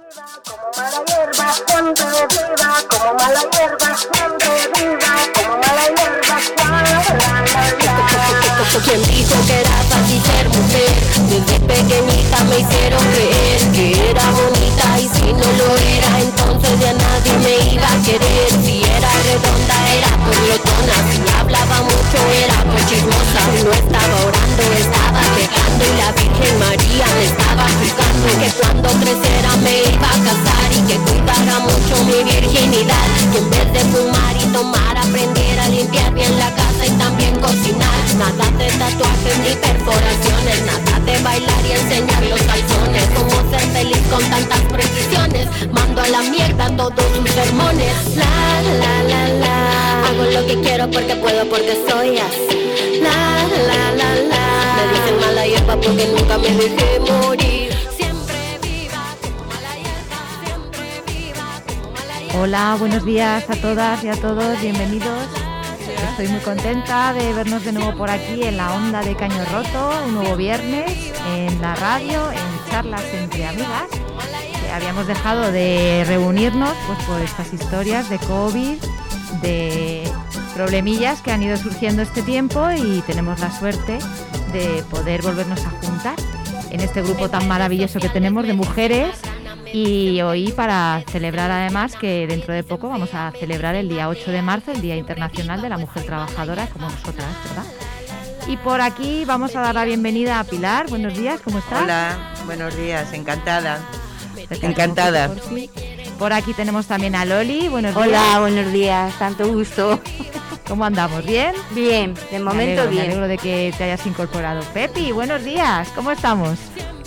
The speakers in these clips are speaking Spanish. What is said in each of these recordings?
Como mala hierba, siempre viva, como mala hierba, siempre viva, como mala hierba, quien dijo que era fácil ser mujer, desde pequeñita me hicieron creer que era bonita y si no lo era, entonces ya nadie me iba a querer. Si era redonda era por glotona, si hablaba mucho era por chismosa. No estaba orando, estaba pecando y la Virgen María me estaba juzgando. Que cuando creciera me iba a casar y que cuidara mucho mi virginidad. Que en vez de fumar y tomar aprendiera a limpiar bien la casa y también cocinar. Nada de tatuajes ni perforaciones, nada de bailar y enseñar los calzones. Cómo ser feliz con tantas precisiones, mando a la mierda todos sus sermones. La la la la, hago lo que quiero porque puedo, porque soy así. La la la la, me dicen mala hierba porque nunca me dejé morir. Siempre viva como mala hierba, siempre viva como mala hierba. Hola, buenos días a todas y a todos, bienvenidos. Estoy muy contenta de vernos de nuevo por aquí en la onda de Caño Roto, un nuevo viernes en la radio, en charlas entre amigas. Habíamos dejado de reunirnos pues por estas historias de COVID, de problemillas que han ido surgiendo este tiempo y tenemos la suerte de poder volvernos a juntar en este grupo tan maravilloso que tenemos de mujeres. Y hoy para celebrar además que dentro de poco vamos a celebrar el día 8 de marzo, el Día Internacional de la Mujer Trabajadora, como nosotras, ¿verdad? Y por aquí vamos a dar la bienvenida a Pilar. Buenos días, ¿cómo estás? Hola, buenos días, encantada. Encantada. Por aquí tenemos también a Loli. Buenos días. Hola, buenos días, tanto gusto. ¿Cómo andamos? ¿Bien? Bien, de momento bien. Me alegro de que te hayas incorporado. Pepi, buenos días, ¿cómo estamos?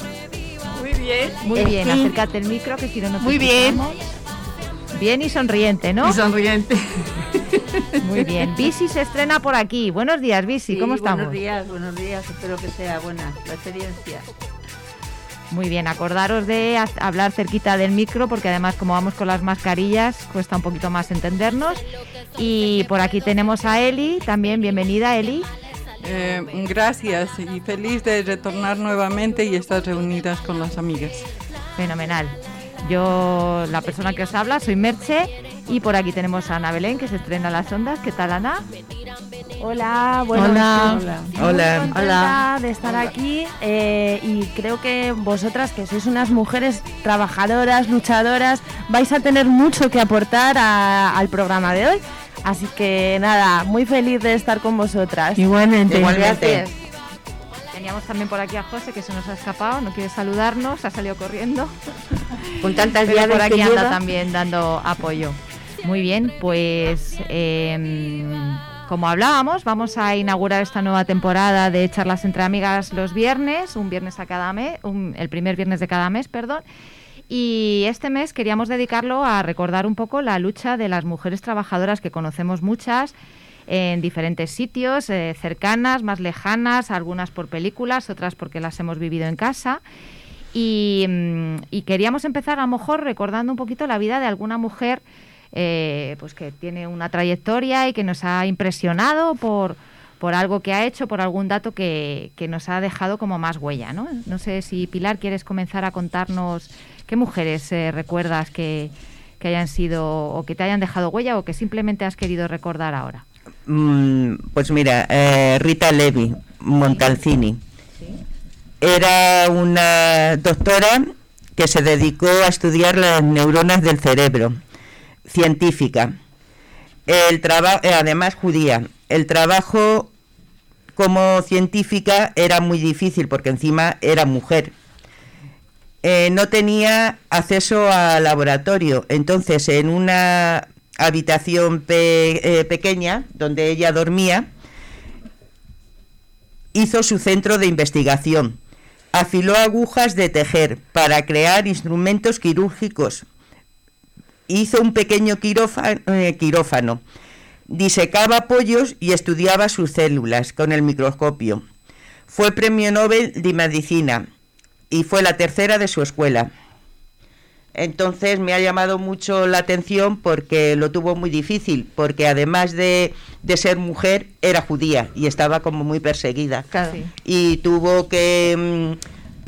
Muy bien, sí. Acércate el micro que si no nos Muy escuchamos. Bien y sonriente, ¿no? Y sonriente. Muy bien. Bisi se estrena por aquí. Buenos días, Bisi, ¿cómo estamos? Buenos días, espero que sea buena la experiencia. Muy bien, acordaros de hablar cerquita del micro porque además como vamos con las mascarillas cuesta un poquito más entendernos. Y por aquí tenemos a Eli, también bienvenida Eli. Gracias y feliz de retornar nuevamente y estar reunidas con las amigas. Fenomenal. Yo, la persona que os habla, soy Merche y por aquí tenemos a Ana Belén que se estrena a las ondas. ¿Qué tal, Ana? Hola, bueno, Hola. Muy contenta de estar aquí y creo que vosotras, que sois unas mujeres trabajadoras, luchadoras, vais a tener mucho que aportar al programa de hoy. Así que nada, muy feliz de estar con vosotras. Igualmente. Gracias. Teníamos también por aquí a José que se nos ha escapado, no quiere saludarnos, ha salido corriendo. Con tantas Pero llaves por aquí que anda lleva. también dando apoyo. Muy bien, pues como hablábamos, vamos a inaugurar esta nueva temporada de charlas entre amigas los viernes, un viernes a cada mes, el primer viernes de cada mes, perdón. Y este mes queríamos dedicarlo a recordar un poco la lucha de las mujeres trabajadoras, que conocemos muchas en diferentes sitios, cercanas, más lejanas, algunas por películas, otras porque las hemos vivido en casa. Y queríamos empezar a lo mejor recordando un poquito la vida de alguna mujer pues que tiene una trayectoria y que nos ha impresionado por algo que ha hecho, por algún dato que nos ha dejado como más huella, ¿no? No sé si, Pilar, quieres comenzar a contarnos qué mujeres recuerdas que hayan sido o que te hayan dejado huella o que simplemente has querido recordar ahora. Pues mira, Rita Levi Montalcini. ¿Sí? Era una doctora que se dedicó a estudiar las neuronas del cerebro, científica. Además judía. El trabajo como científica era muy difícil porque encima era mujer. No tenía acceso al laboratorio, entonces en una habitación pequeña donde ella dormía hizo su centro de investigación. Afiló agujas de tejer para crear instrumentos quirúrgicos. Hizo un pequeño quirófano. Disecaba pollos y estudiaba sus células con el microscopio. Fue premio Nobel de Medicina y fue la tercera de su escuela. Entonces me ha llamado mucho la atención porque lo tuvo muy difícil, porque además de ser mujer era judía y estaba como muy perseguida. Claro. Y tuvo que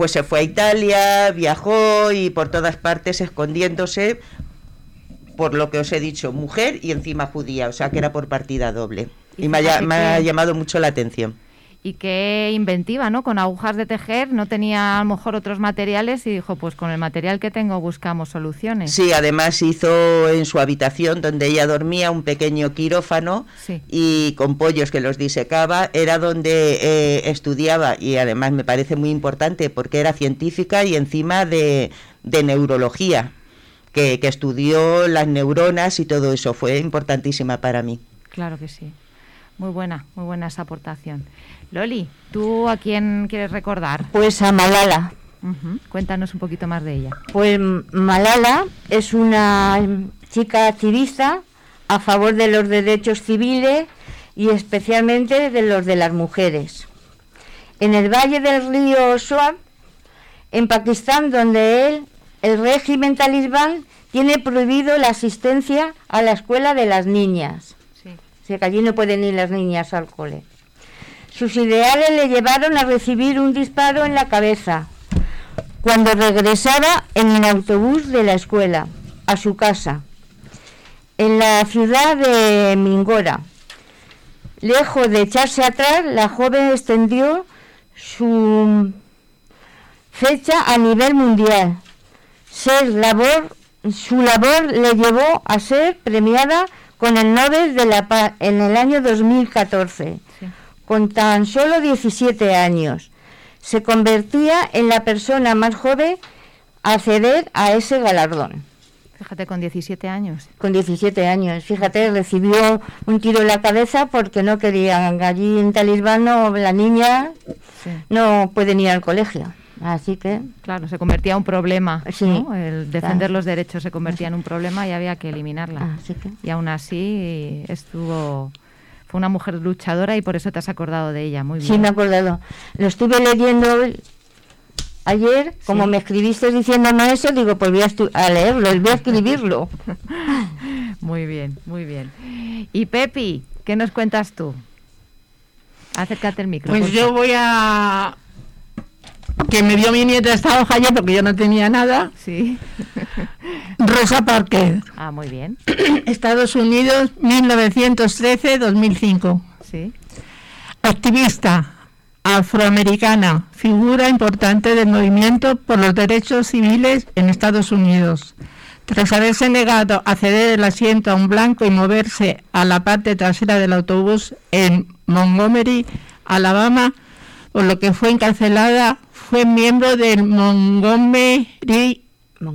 pues se fue a Italia, viajó y por todas partes escondiéndose, por lo que os he dicho, mujer y encima judía, o sea que era por partida doble. Y me ha llamado mucho la atención. Y qué inventiva, ¿no? Con agujas de tejer, no tenía a lo mejor otros materiales y dijo, pues con el material que tengo buscamos soluciones. Sí, además hizo en su habitación donde ella dormía un pequeño quirófano, sí, y con pollos que los disecaba, era donde estudiaba, y además me parece muy importante porque era científica y encima de neurología, que estudió las neuronas y todo eso, fue importantísima para mí. Claro que sí. Muy buena esa aportación. Loli, ¿tú a quién quieres recordar? Pues a Malala. Cuéntanos un poquito más de ella. Pues Malala es una chica activista a favor de los derechos civiles y especialmente de los de las mujeres. En el valle del río Swat, en Pakistán, donde el régimen talibán tiene prohibido la asistencia a la escuela de las niñas. Sí. O sea que allí no pueden ir las niñas al cole. Sus ideales le llevaron a recibir un disparo en la cabeza cuando regresaba en el autobús de la escuela a su casa, en la ciudad de Mingora. Lejos de echarse atrás, la joven extendió su fecha a nivel mundial. Su labor le llevó a ser premiada con el Nobel de la Paz en el año 2014. Sí. Con tan solo 17 años, se convertía en la persona más joven a acceder a ese galardón. Fíjate, con 17 años. Con 17 años, fíjate, recibió un tiro en la cabeza porque no querían, allí en Talibán la niña no puede ir al colegio. Así que... Claro, se convertía en un problema, sí, ¿no? El defender los derechos se convertía en un problema y había que eliminarla. Y aún así fue una mujer luchadora y por eso te has acordado de ella, muy bien. Sí, me he acordado. Lo estuve leyendo ayer, como me escribiste diciéndome eso, digo, pues voy a leerlo, voy a escribirlo. Muy bien, muy bien. Y Pepi, ¿qué nos cuentas tú? Acércate el micro. Pues yo voy a... que me dio mi nieta esta hoja ayer porque yo no tenía nada. Sí. Rosa Parker. Ah, muy bien. Estados Unidos, 1913-2005. Sí. Activista afroamericana, figura importante del movimiento por los derechos civiles en Estados Unidos. Tras haberse negado a ceder el asiento a un blanco y moverse a la parte trasera del autobús en Montgomery, Alabama, por lo que fue encarcelada, fue miembro del Montgomery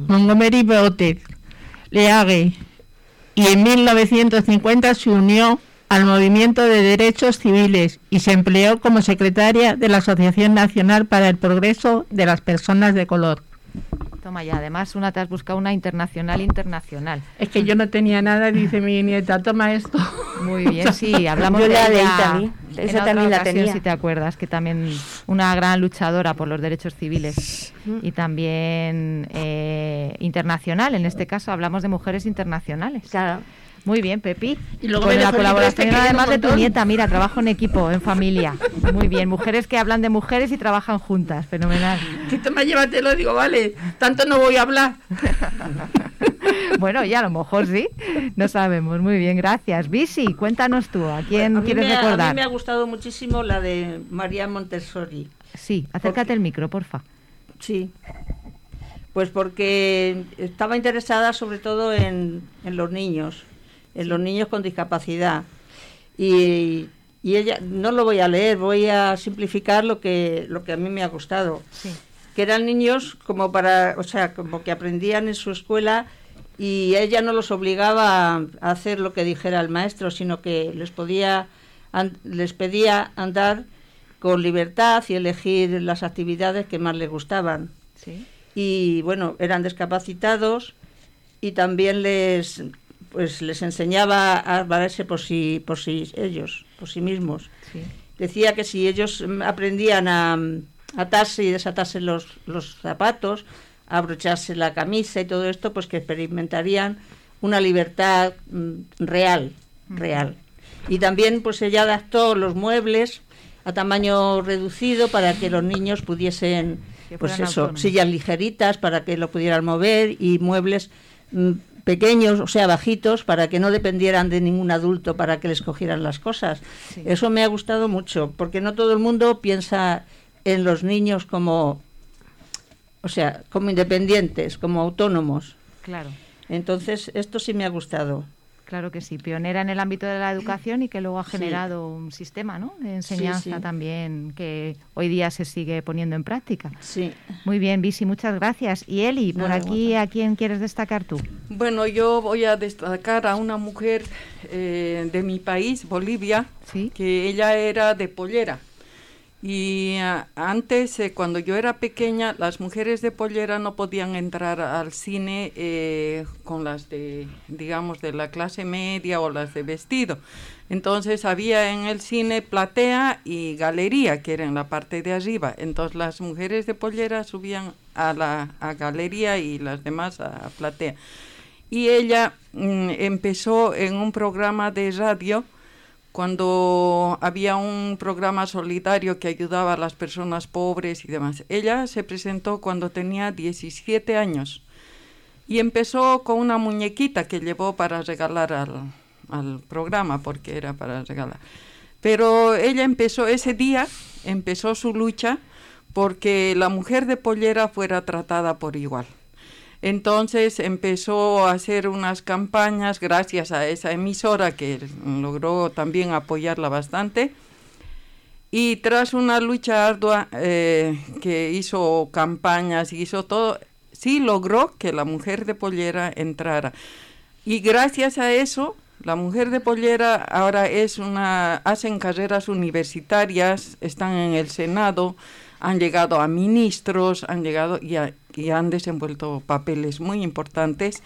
Voter League y en 1950 se unió al movimiento de derechos civiles y se empleó como secretaria de la Asociación Nacional para el Progreso de las Personas de Color. Toma ya, además te has buscado una internacional. Es que yo no tenía nada, dice mi nieta, toma esto. Muy bien, sí, hablamos de ella esa también la tenía. Si te acuerdas, que también una gran luchadora por los derechos civiles y también internacional, en este caso hablamos de mujeres internacionales. Claro. Muy bien, Pepi. Y luego con la colaboración además de tu nieta, mira, trabajo en equipo, en familia. Muy bien, mujeres que hablan de mujeres y trabajan juntas, fenomenal. Si toma, llévatelo, digo, vale, tanto no voy a hablar. Bueno, ya a lo mejor sí, no sabemos. Muy bien, gracias. Bisi, cuéntanos tú, ¿a quién quieres recordar? A mí me ha gustado muchísimo la de María Montessori. Sí, acércate el micro, porfa. Sí, pues porque estaba interesada sobre todo en los niños. En los niños con discapacidad. Y ella, no lo voy a leer, voy a simplificar lo que a mí me ha gustado. Sí. Que eran niños como como que aprendían en su escuela y ella no los obligaba a hacer lo que dijera el maestro, sino que les pedía andar con libertad y elegir las actividades que más les gustaban. Sí. Y bueno, eran discapacitados y también les enseñaba a valerse por sí mismos. Sí. Decía que si ellos aprendían a atarse y desatarse los zapatos, a abrocharse la camisa y todo esto, pues que experimentarían una libertad real. Y también pues ella adaptó los muebles a tamaño reducido para que los niños pudiesen Que pues fueran eso, autónomos. sillas ligeritas para que lo pudieran mover y muebles pequeños, o sea, bajitos, para que no dependieran de ningún adulto para que les cogieran las cosas. Sí. Eso me ha gustado mucho, porque no todo el mundo piensa en los niños como, o sea, como independientes, como autónomos. Claro. Entonces, esto sí me ha gustado. Claro que sí, pionera en el ámbito de la educación y que luego ha Sí. generado un sistema, ¿no?, de enseñanza Sí, sí. también que hoy día se sigue poniendo en práctica. Sí. Muy bien, Visi, muchas gracias. Y Eli, por Nada, aquí, ¿a quién quieres destacar tú? Bueno, yo voy a destacar a una mujer de mi país, Bolivia, Sí. que ella era de Pollera. Y antes, cuando yo era pequeña, las mujeres de Pollera no podían entrar al cine con las de, digamos, de la clase media o las de vestido. Entonces había en el cine platea y galería, que era en la parte de arriba. Entonces las mujeres de Pollera subían a galería y las demás a platea. Y ella empezó en un programa de radio cuando había un programa solidario que ayudaba a las personas pobres y demás. Ella se presentó cuando tenía 17 años y empezó con una muñequita que llevó para regalar al programa, porque era para regalar. Pero ella empezó ese día, empezó su lucha porque la mujer de Pollera fuera tratada por igual. Entonces empezó a hacer unas campañas gracias a esa emisora que logró también apoyarla bastante. Y tras una lucha ardua que hizo campañas y hizo todo, sí logró que la mujer de Pollera entrara. Y gracias a eso, la mujer de Pollera ahora hacen carreras universitarias, están en el Senado, han llegado a ministros, han llegado y han desenvuelto papeles muy importantes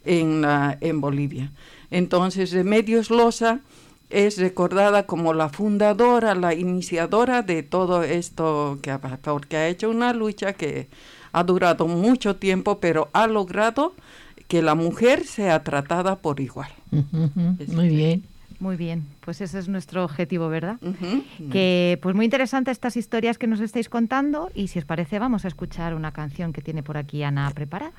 en Bolivia. Entonces, Remedios Loza es recordada como la fundadora, la iniciadora de todo esto, porque ha hecho una lucha que ha durado mucho tiempo, pero ha logrado que la mujer sea tratada por igual. Muy bien. Muy bien, pues ese es nuestro objetivo, ¿verdad? Ujú. Que pues muy interesante estas historias que nos estáis contando y si os parece vamos a escuchar una canción que tiene por aquí Ana preparada.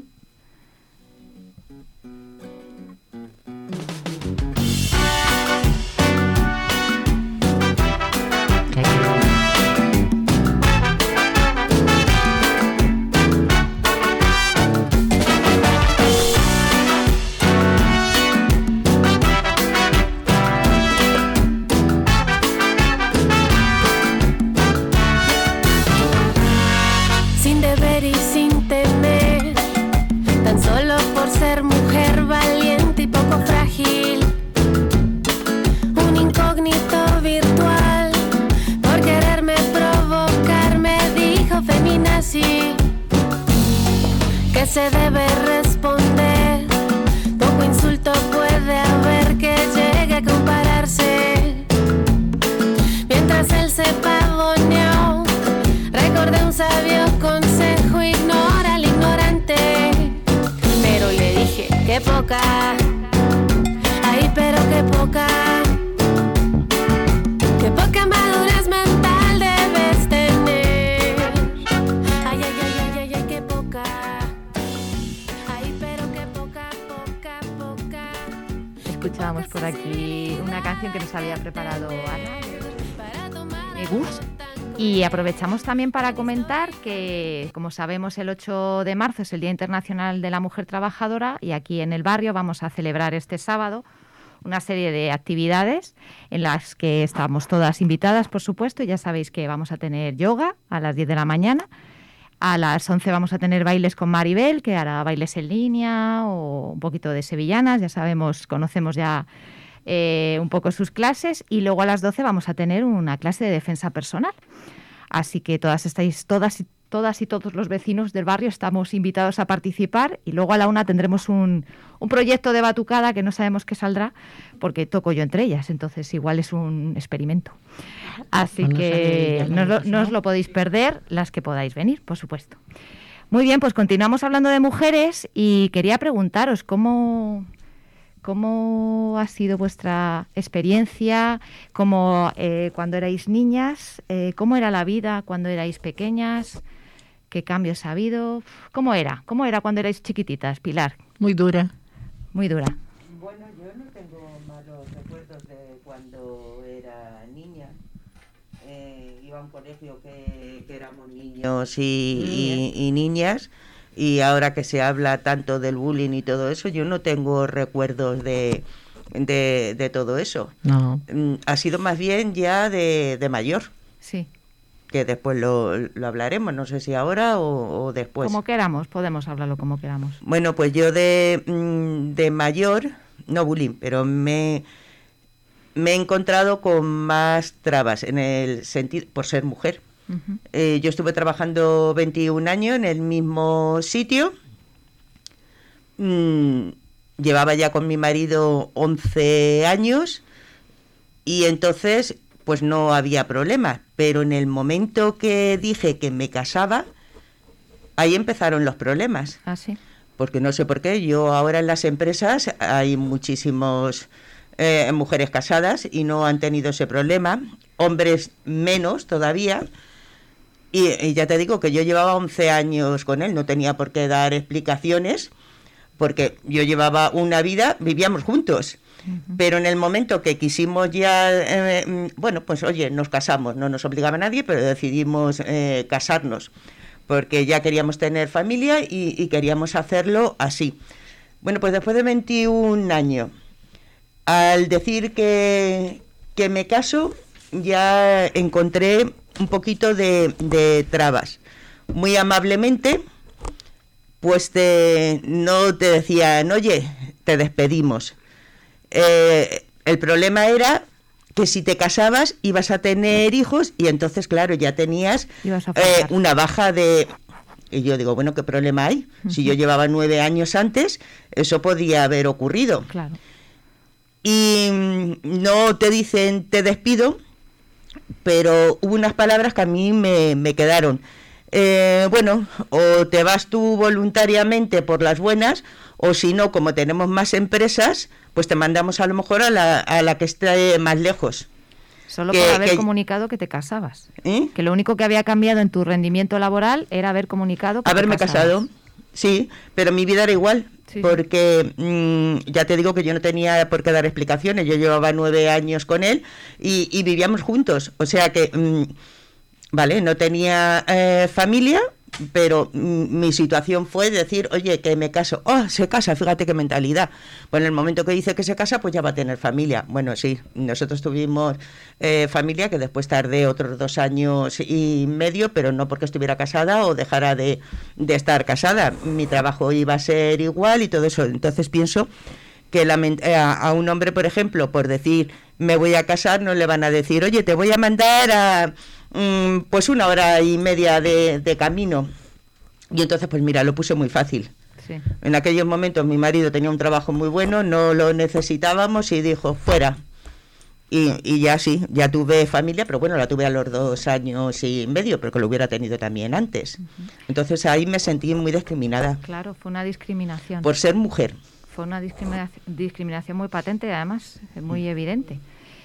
Sin deber y sin temer, tan solo por ser mujer valiente y poco frágil, un incógnito virtual, por quererme provocar me dijo feminazi, que se debe responder, poco insulto puede haber que llegue a compararse, mientras él se pavoneó. Recordé un sabio consejo, ignora al ignorante. Pero le dije, qué poca, ay, pero qué poca madurez mental debes tener. Ay, ay, ay, ay, ay, ay, qué poca, ay, pero qué poca. Escuchábamos por aquí una canción que nos había preparado Ana, Me Gusta. Y aprovechamos también para comentar que, como sabemos, el 8 de marzo es el Día Internacional de la Mujer Trabajadora y aquí en el barrio vamos a celebrar este sábado una serie de actividades en las que estamos todas invitadas, por supuesto. Ya sabéis que vamos a tener yoga a las 10 de la mañana. A las 11 vamos a tener bailes con Maribel, que hará bailes en línea o un poquito de sevillanas. Ya sabemos, conocemos ya un poco sus clases. Y luego a las 12 vamos a tener una clase de defensa personal. Así que todas y todos los vecinos del barrio estamos invitados a participar. Y luego a la 1 tendremos un proyecto de batucada que no sabemos qué saldrá, porque toco yo entre ellas. Entonces igual es un experimento. Así Bueno, que no os lo podéis perder, las que podáis venir, por supuesto. Muy bien, pues continuamos hablando de mujeres y quería preguntaros cómo ha sido vuestra experiencia, cuando erais niñas, cómo era la vida cuando erais pequeñas, ¿Qué cambios ha habido? ¿Cómo era? ¿Cómo era cuando erais chiquititas, Pilar? Muy dura. Muy dura. Bueno, yo no tengo malos recuerdos de cuando era niña. Iba a un colegio que éramos niños y niñas, y ahora que se habla tanto del bullying y todo eso, yo no tengo recuerdos de todo eso. No. Ha sido más bien ya de mayor. Sí. Que después lo hablaremos, no sé si ahora o después. Como queramos, podemos hablarlo como queramos. Bueno, pues yo de mayor, no bullying, pero me he encontrado con más trabas en el sentido, por ser mujer. Uh-huh. Yo estuve trabajando 21 años en el mismo sitio. Llevaba ya con mi marido 11 años y entonces pues no había problema. Pero en el momento que dije que me casaba, ahí empezaron los problemas. ¿Ah, sí? Porque no sé por qué, yo ahora en las empresas hay muchísimos mujeres casadas y no han tenido ese problema, hombres menos todavía, y ya te digo que yo llevaba 11 años con él, no tenía por qué dar explicaciones, porque yo llevaba una vida, vivíamos juntos, pero en el momento que quisimos ya, bueno, pues oye, nos casamos, no nos obligaba a nadie, pero decidimos casarnos, porque ya queríamos tener familia y queríamos hacerlo así. Bueno, pues después de 21 años, al decir que me caso, ya encontré un poquito de trabas. Muy amablemente, pues no te decían, oye, te despedimos. El problema era que si te casabas ibas a tener hijos y entonces, claro, ya tenías una baja de... Y yo digo, bueno, ¿qué problema hay? Uh-huh. Si yo llevaba 9 años antes, eso podía haber ocurrido. Claro. Y no te dicen te despido, pero hubo unas palabras que a mí me quedaron. Bueno, o te vas tú voluntariamente por las buenas, o si no, como tenemos más empresas, pues te mandamos a lo mejor a la que esté más lejos. Solo por haber comunicado que te casabas. Que lo único que había cambiado en tu rendimiento laboral era haber comunicado que haberme te casabas. Casado, sí, pero mi vida era igual. Sí. Porque ya te digo que yo no tenía por qué dar explicaciones. Yo llevaba 9 años con él y vivíamos juntos. O sea que, vale, no tenía familia, pero mi situación fue decir, oye, que me caso. Oh, se casa, fíjate qué mentalidad. Bueno, en el momento que dice que se casa, pues ya va a tener familia. Bueno, sí, nosotros tuvimos familia, que después tardé otros 2 años y medio, pero no porque estuviera casada o dejara de estar casada. Mi trabajo iba a ser igual y todo eso. Entonces pienso que a un hombre, por ejemplo, por decir me voy a casar, no le van a decir, oye, te voy a mandar a pues 1 hora y media de camino. Y entonces, pues mira, lo puse muy fácil. Sí. En aquellos momentos mi marido tenía un trabajo muy bueno, no lo necesitábamos y dijo, fuera. Y ya sí, ya tuve familia, pero bueno, la tuve a los 2 años y medio, pero que lo hubiera tenido también antes. Uh-huh. Entonces ahí me sentí muy discriminada. Claro, fue una discriminación. Por ser mujer. Fue una discriminación muy patente, además, muy evidente.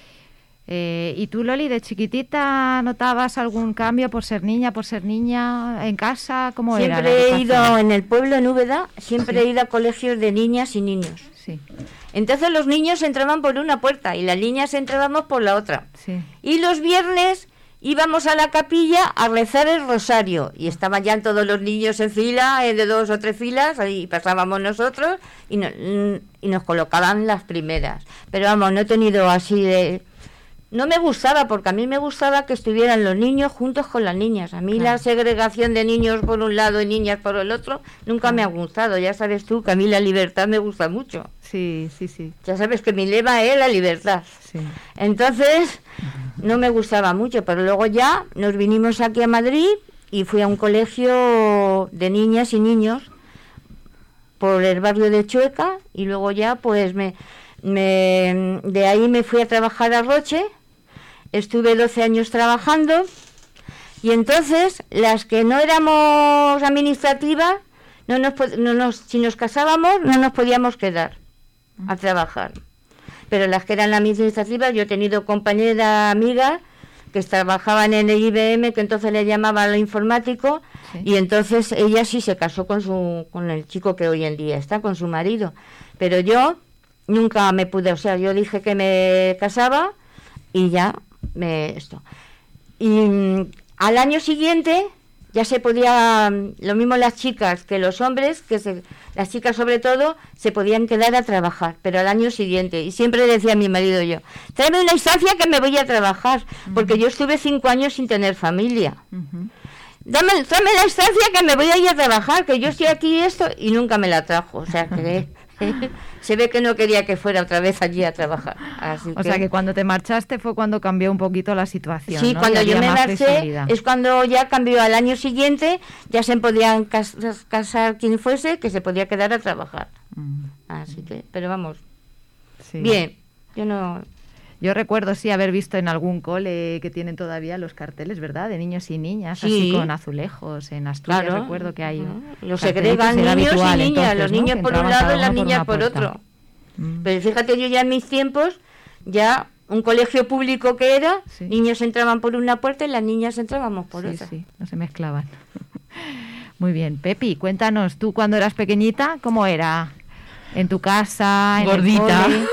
¿Y tú, Loli, de chiquitita notabas algún cambio por ser niña en casa? ¿Cómo era? Siempre he ido en el pueblo, en Úbeda, siempre he ido a colegios de niñas y niños. Sí. Entonces los niños entraban por una puerta y las niñas entrábamos por la otra. Sí. Y los viernes íbamos a la capilla a rezar el rosario y estaban ya todos los niños en fila, de 2 o 3 filas, ahí pasábamos nosotros y nos colocaban las primeras. Pero vamos, no he tenido así de... No me gustaba, porque a mí me gustaba que estuvieran los niños juntos con las niñas. A mí la segregación de niños por un lado y niñas por el otro nunca me ha gustado. Ya sabes tú que a mí la libertad me gusta mucho. Sí, sí, sí. Ya sabes que mi lema es la libertad. Sí. Entonces, no me gustaba mucho, pero luego ya nos vinimos aquí a Madrid y fui a un colegio de niñas y niños por el barrio de Chueca y luego ya pues de ahí me fui a trabajar a Roche. Estuve 12 años trabajando y entonces las que no éramos administrativas, si nos casábamos no nos podíamos quedar a trabajar. Pero las que eran administrativas, yo he tenido compañeras, amigas, que trabajaban en el IBM, que entonces le llamaba a lo informático, y entonces ella sí se casó con el chico que hoy en día está, con su marido. Pero yo nunca me pude, o sea, yo dije que me casaba y ya esto. Y al año siguiente ya se podía, lo mismo las chicas que los hombres, las chicas sobre todo, se podían quedar a trabajar, pero al año siguiente. Y siempre decía a mi marido yo, tráeme una instancia que me voy a trabajar, porque yo estuve 5 años sin tener familia. Tráeme la instancia que me voy a ir a trabajar, que yo estoy aquí y nunca me la trajo. O sea que se ve que no quería que fuera otra vez allí a trabajar. O sea que cuando te marchaste fue cuando cambió un poquito la situación. Sí, ¿no? cuando yo me marché es cuando ya cambió. Al año siguiente ya se podían casar quien fuese, que se podía quedar a trabajar. Así que, pero vamos, bien, Yo recuerdo, sí, haber visto en algún cole que tienen todavía los carteles, ¿verdad? De niños y niñas, así con azulejos. En Asturias recuerdo que hay... Los segregan niños y niñas, los niños por un lado y las niñas por otro. Pero fíjate, yo ya en mis tiempos, ya un colegio público que era, niños entraban por una puerta y las niñas entrábamos por otra. Sí, no se mezclaban. Muy bien. Pepi, cuéntanos, tú cuando eras pequeñita, ¿cómo era? ¿En tu casa? ¿En Gordita. el cole?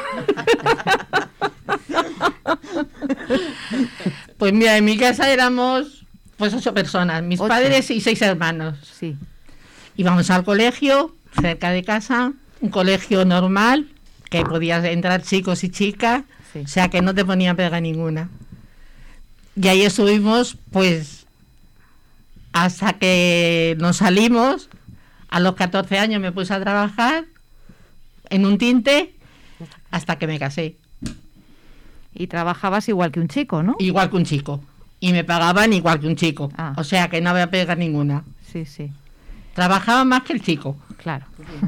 Pues mira, en mi casa éramos pues 8 personas, mis padres y 6 hermanos. Sí. Íbamos al colegio, cerca de casa, un colegio normal, que podías entrar chicos y chicas, o sea que no te ponían pega ninguna. Y ahí estuvimos pues hasta que nos salimos. A los 14 años me puse a trabajar en un tinte hasta que me casé. Y trabajabas igual que un chico, ¿no? Igual que un chico. Y me pagaban igual que un chico. O sea que no había pega ninguna. Sí, sí. Trabajaba más que el chico. Claro.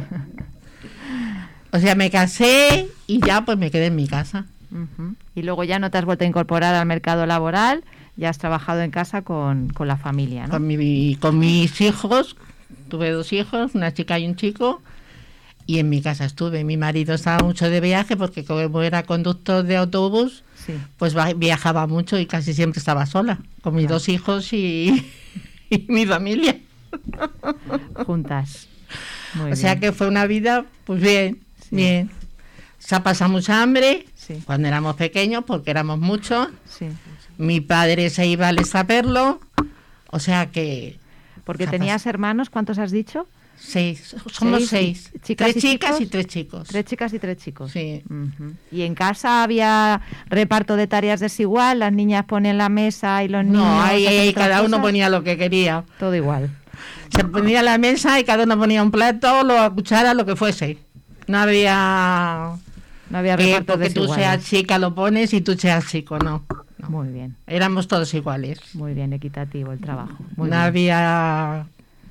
O sea, me casé y ya pues me quedé en mi casa. Y luego ya no te has vuelto a incorporar al mercado laboral, ya has trabajado en casa con la familia, ¿no? Con mis hijos, tuve 2 hijos, una chica y un chico. Y en mi casa estuve. Mi marido estaba mucho de viaje porque como era conductor de autobús, pues viajaba mucho y casi siempre estaba sola, con mis 2 hijos y mi familia. Juntas. Muy o sea bien. que fue una vida, pues bien, bien. Se ha pasado mucha hambre cuando éramos pequeños, porque éramos muchos. Mi padre se iba al Estaperlo, o sea que... Porque tenías hermanos, ¿cuántos has dicho? 6, somos 6. 3 chicas y 3 chicos. 3 chicas y 3 chicos. Sí. ¿Y en casa había reparto de tareas desigual? ¿Las niñas ponen la mesa y los niños...? No, ahí cada uno ponía lo que quería. Todo igual. Se ponía la mesa y cada uno ponía un plato, la cuchara, lo que fuese. No había reparto porque tú desiguales. seas chica lo pones y tú seas chico, no. Muy bien. Éramos todos iguales. Muy bien, equitativo el trabajo. Muy no bien. había...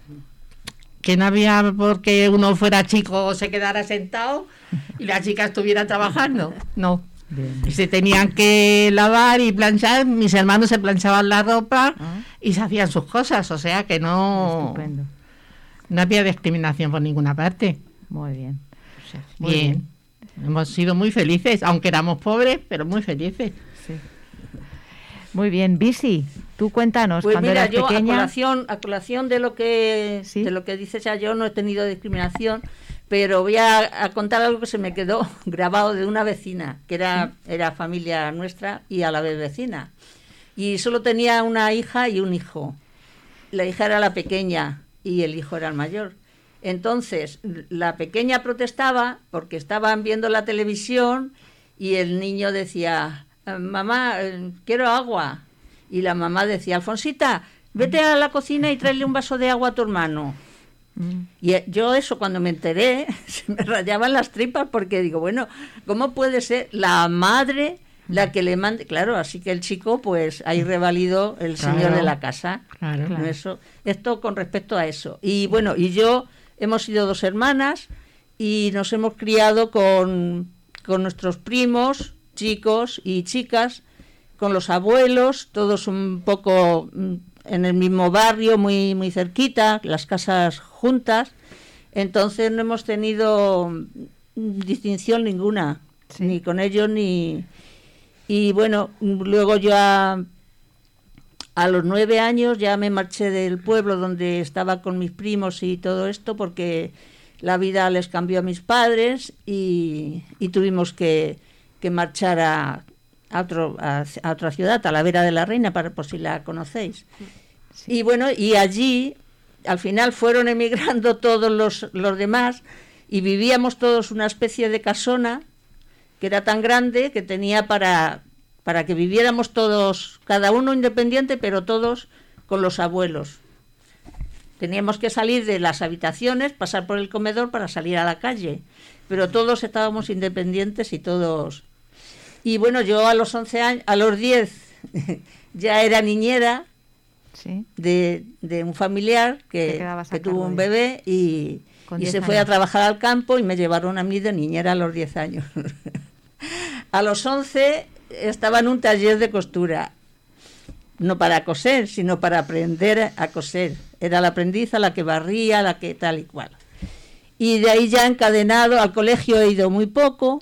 Que no había porque uno fuera chico o se quedara sentado y la chica estuviera trabajando. No. Bien. Y se tenían que lavar y planchar. Mis hermanos se planchaban la ropa y se hacían sus cosas. O sea que no... Estupendo. No había discriminación por ninguna parte. Muy bien. O sea, Muy bien. Hemos sido muy felices, aunque éramos pobres, pero muy felices. Sí. Muy bien, Bisi, tú cuéntanos, pues cuando mira, eras yo pequeña... a colación de lo que dices, ya yo no he tenido discriminación, pero voy a contar algo que se me quedó grabado de una vecina, que era familia nuestra y a la vez vecina. Y solo tenía una hija y un hijo. La hija era la pequeña y el hijo era el mayor. Entonces, la pequeña protestaba porque estaban viendo la televisión y el niño decía... mamá, quiero agua. Y la mamá decía, Alfonsita, vete a la cocina y tráele un vaso de agua a tu hermano. Y yo eso, cuando me enteré, se me rayaban las tripas porque digo, bueno, ¿cómo puede ser la madre la que le mande? Claro, así que el chico, pues, ahí revalidó el señor de la casa. Claro. ¿No? Esto con respecto a eso. Y bueno, y yo, hemos sido 2 hermanas y nos hemos criado con nuestros primos, chicos y chicas, con los abuelos, todos un poco en el mismo barrio, muy muy cerquita, las casas juntas. Entonces no hemos tenido distinción ninguna, ni con ellos ni... Y bueno, luego ya A los 9 años ya me marché del pueblo donde estaba con mis primos y todo esto, porque la vida les cambió a mis padres y tuvimos que marchar a otra ciudad, a la Vera de la Reina, por si la conocéis. Sí. Y bueno, y allí al final fueron emigrando todos los demás y vivíamos todos una especie de casona que era tan grande que tenía para que viviéramos todos, cada uno independiente, pero todos con los abuelos. Teníamos que salir de las habitaciones, pasar por el comedor para salir a la calle, pero todos estábamos independientes y todos... Y bueno, yo a los 11 años, a los 10 ya era niñera, ¿sí?, de un familiar que tuvo un bebé y se fue a trabajar al campo y me llevaron a mí de niñera a los 10 años. A los 11 estaba en un taller de costura, no para coser, sino para aprender a coser. Era la aprendiz, la que barría, la que tal y cual. Y de ahí ya encadenado, al colegio he ido muy poco,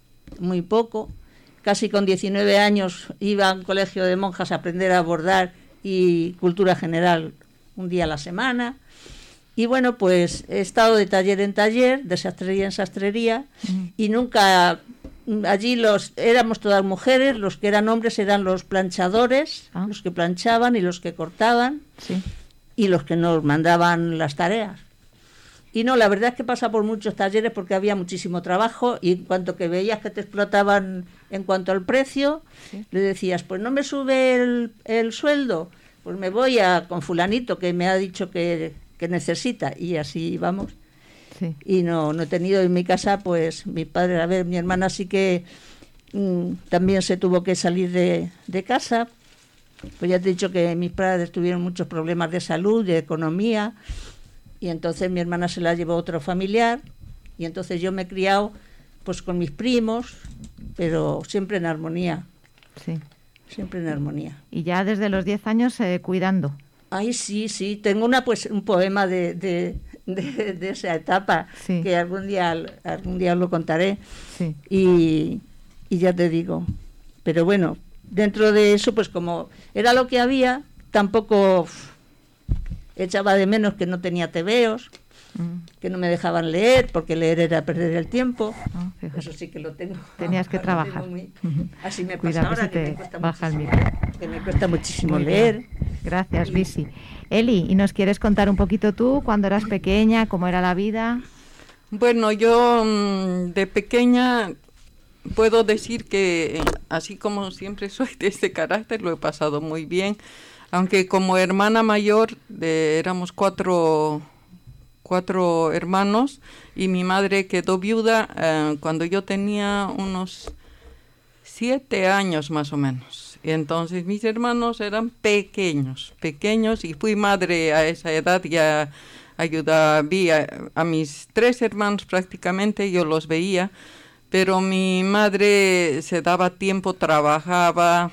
casi con 19 años iba a un colegio de monjas a aprender a bordar y cultura general un día a la semana. Y bueno, pues he estado de taller en taller, de sastrería en sastrería, y nunca... Allí éramos todas mujeres, los que eran hombres eran los planchadores, los que planchaban y los que cortaban, sí, y los que nos mandaban las tareas. Y no, la verdad es que pasa por muchos talleres porque había muchísimo trabajo y en cuanto que veías que te explotaban en cuanto al precio, sí, le decías, pues no me sube el sueldo, pues me voy con fulanito que me ha dicho que necesita, y así vamos. Sí. Y no he tenido en mi casa, pues mi padre, mi hermana sí que también se tuvo que salir de casa, pues ya te he dicho que mis padres tuvieron muchos problemas de salud, de economía, y entonces mi hermana se la llevó a otro familiar, y entonces yo me he criado pues con mis primos, pero siempre en armonía. Sí. Siempre en armonía. Y ya desde los 10 años cuidando. Ay, sí, tengo un poema de esa etapa, sí, que algún día lo contaré, sí, y ya te digo. Pero bueno, dentro de eso, pues como era lo que había, tampoco echaba de menos que no tenía tebeos, que no me dejaban leer, porque leer era perder el tiempo. Eso sí que lo tengo. Tenías que trabajar. Así me pasa ahora, que me cuesta muchísimo leer. Bien. Gracias, Bisi. Eli, ¿y nos quieres contar un poquito tú, cuando eras pequeña, cómo era la vida? Bueno, yo de pequeña puedo decir que, así como siempre soy de este carácter, lo he pasado muy bien, aunque como hermana mayor éramos cuatro hermanos y mi madre quedó viuda cuando yo tenía unos 7 años más o menos. Y entonces mis hermanos eran pequeños y fui madre a esa edad. Ya vi a mis 3 hermanos prácticamente, yo los veía, pero mi madre se daba tiempo, trabajaba,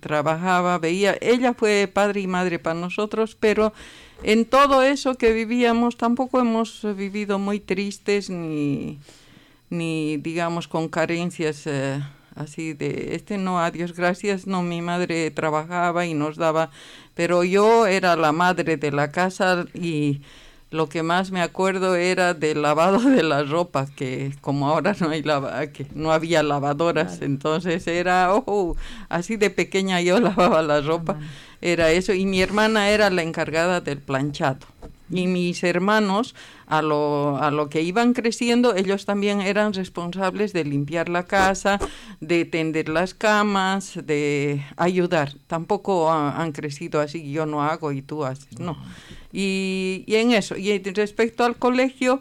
veía. Ella fue padre y madre para nosotros, pero en todo eso que vivíamos tampoco hemos vivido muy tristes ni digamos con carencias así de no, a Dios gracias, no, mi madre trabajaba y nos daba, pero yo era la madre de la casa y lo que más me acuerdo era del lavado de la ropa, que como ahora no había lavadoras, claro, entonces era así de pequeña yo lavaba la ropa, era eso, y mi hermana era la encargada del planchado. Y mis hermanos, a lo que iban creciendo, ellos también eran responsables de limpiar la casa, de tender las camas, de ayudar. Tampoco han crecido así, yo no hago y tú haces, no. Y en eso, y respecto al colegio,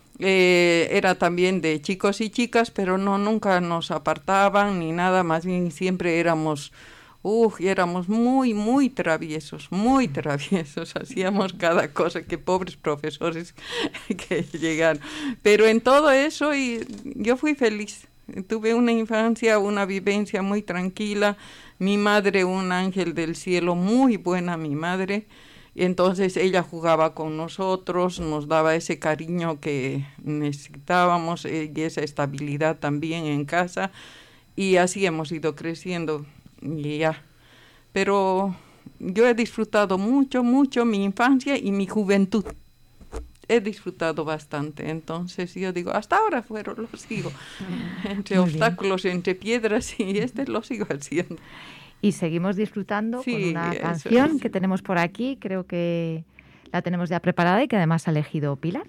era también de chicos y chicas, pero nunca nos apartaban ni nada, más bien siempre éramos... y éramos muy traviesos, hacíamos cada cosa, que pobres profesores que llegaron. Pero en todo eso yo fui feliz, tuve una infancia, una vivencia muy tranquila, mi madre un ángel del cielo, muy buena mi madre, y entonces ella jugaba con nosotros, nos daba ese cariño que necesitábamos y esa estabilidad también en casa, y así hemos ido creciendo. Ya, pero yo he disfrutado mucho mi infancia y mi juventud. He disfrutado bastante, entonces yo digo, hasta ahora lo sigo, entre Muy obstáculos, entre piedras, y lo sigo haciendo. Y seguimos disfrutando Sí, con una eso canción es. que tenemos por aquí, creo que la tenemos ya preparada y que además ha elegido Pilar.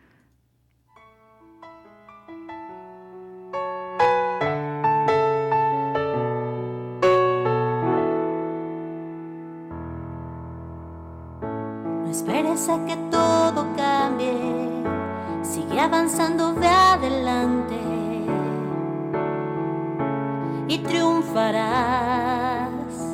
No esperes a que todo cambie, sigue avanzando, ve adelante y triunfarás.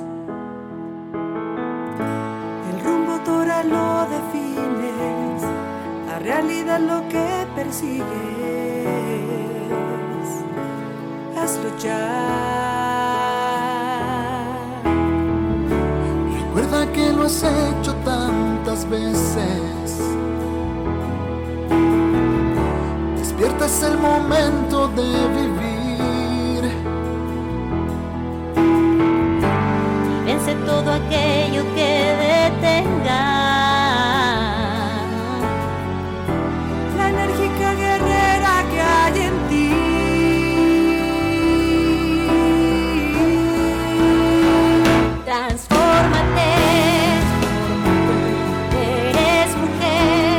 El rumbo tú ahora lo defines, la realidad lo que persigues. Hazlo ya. Recuerda que lo has hecho tantas veces. Despierta, es el momento de vivir. Vence todo aquello que detenga La enérgica guerrera que hay en ti. Transfórmate, eres mujer.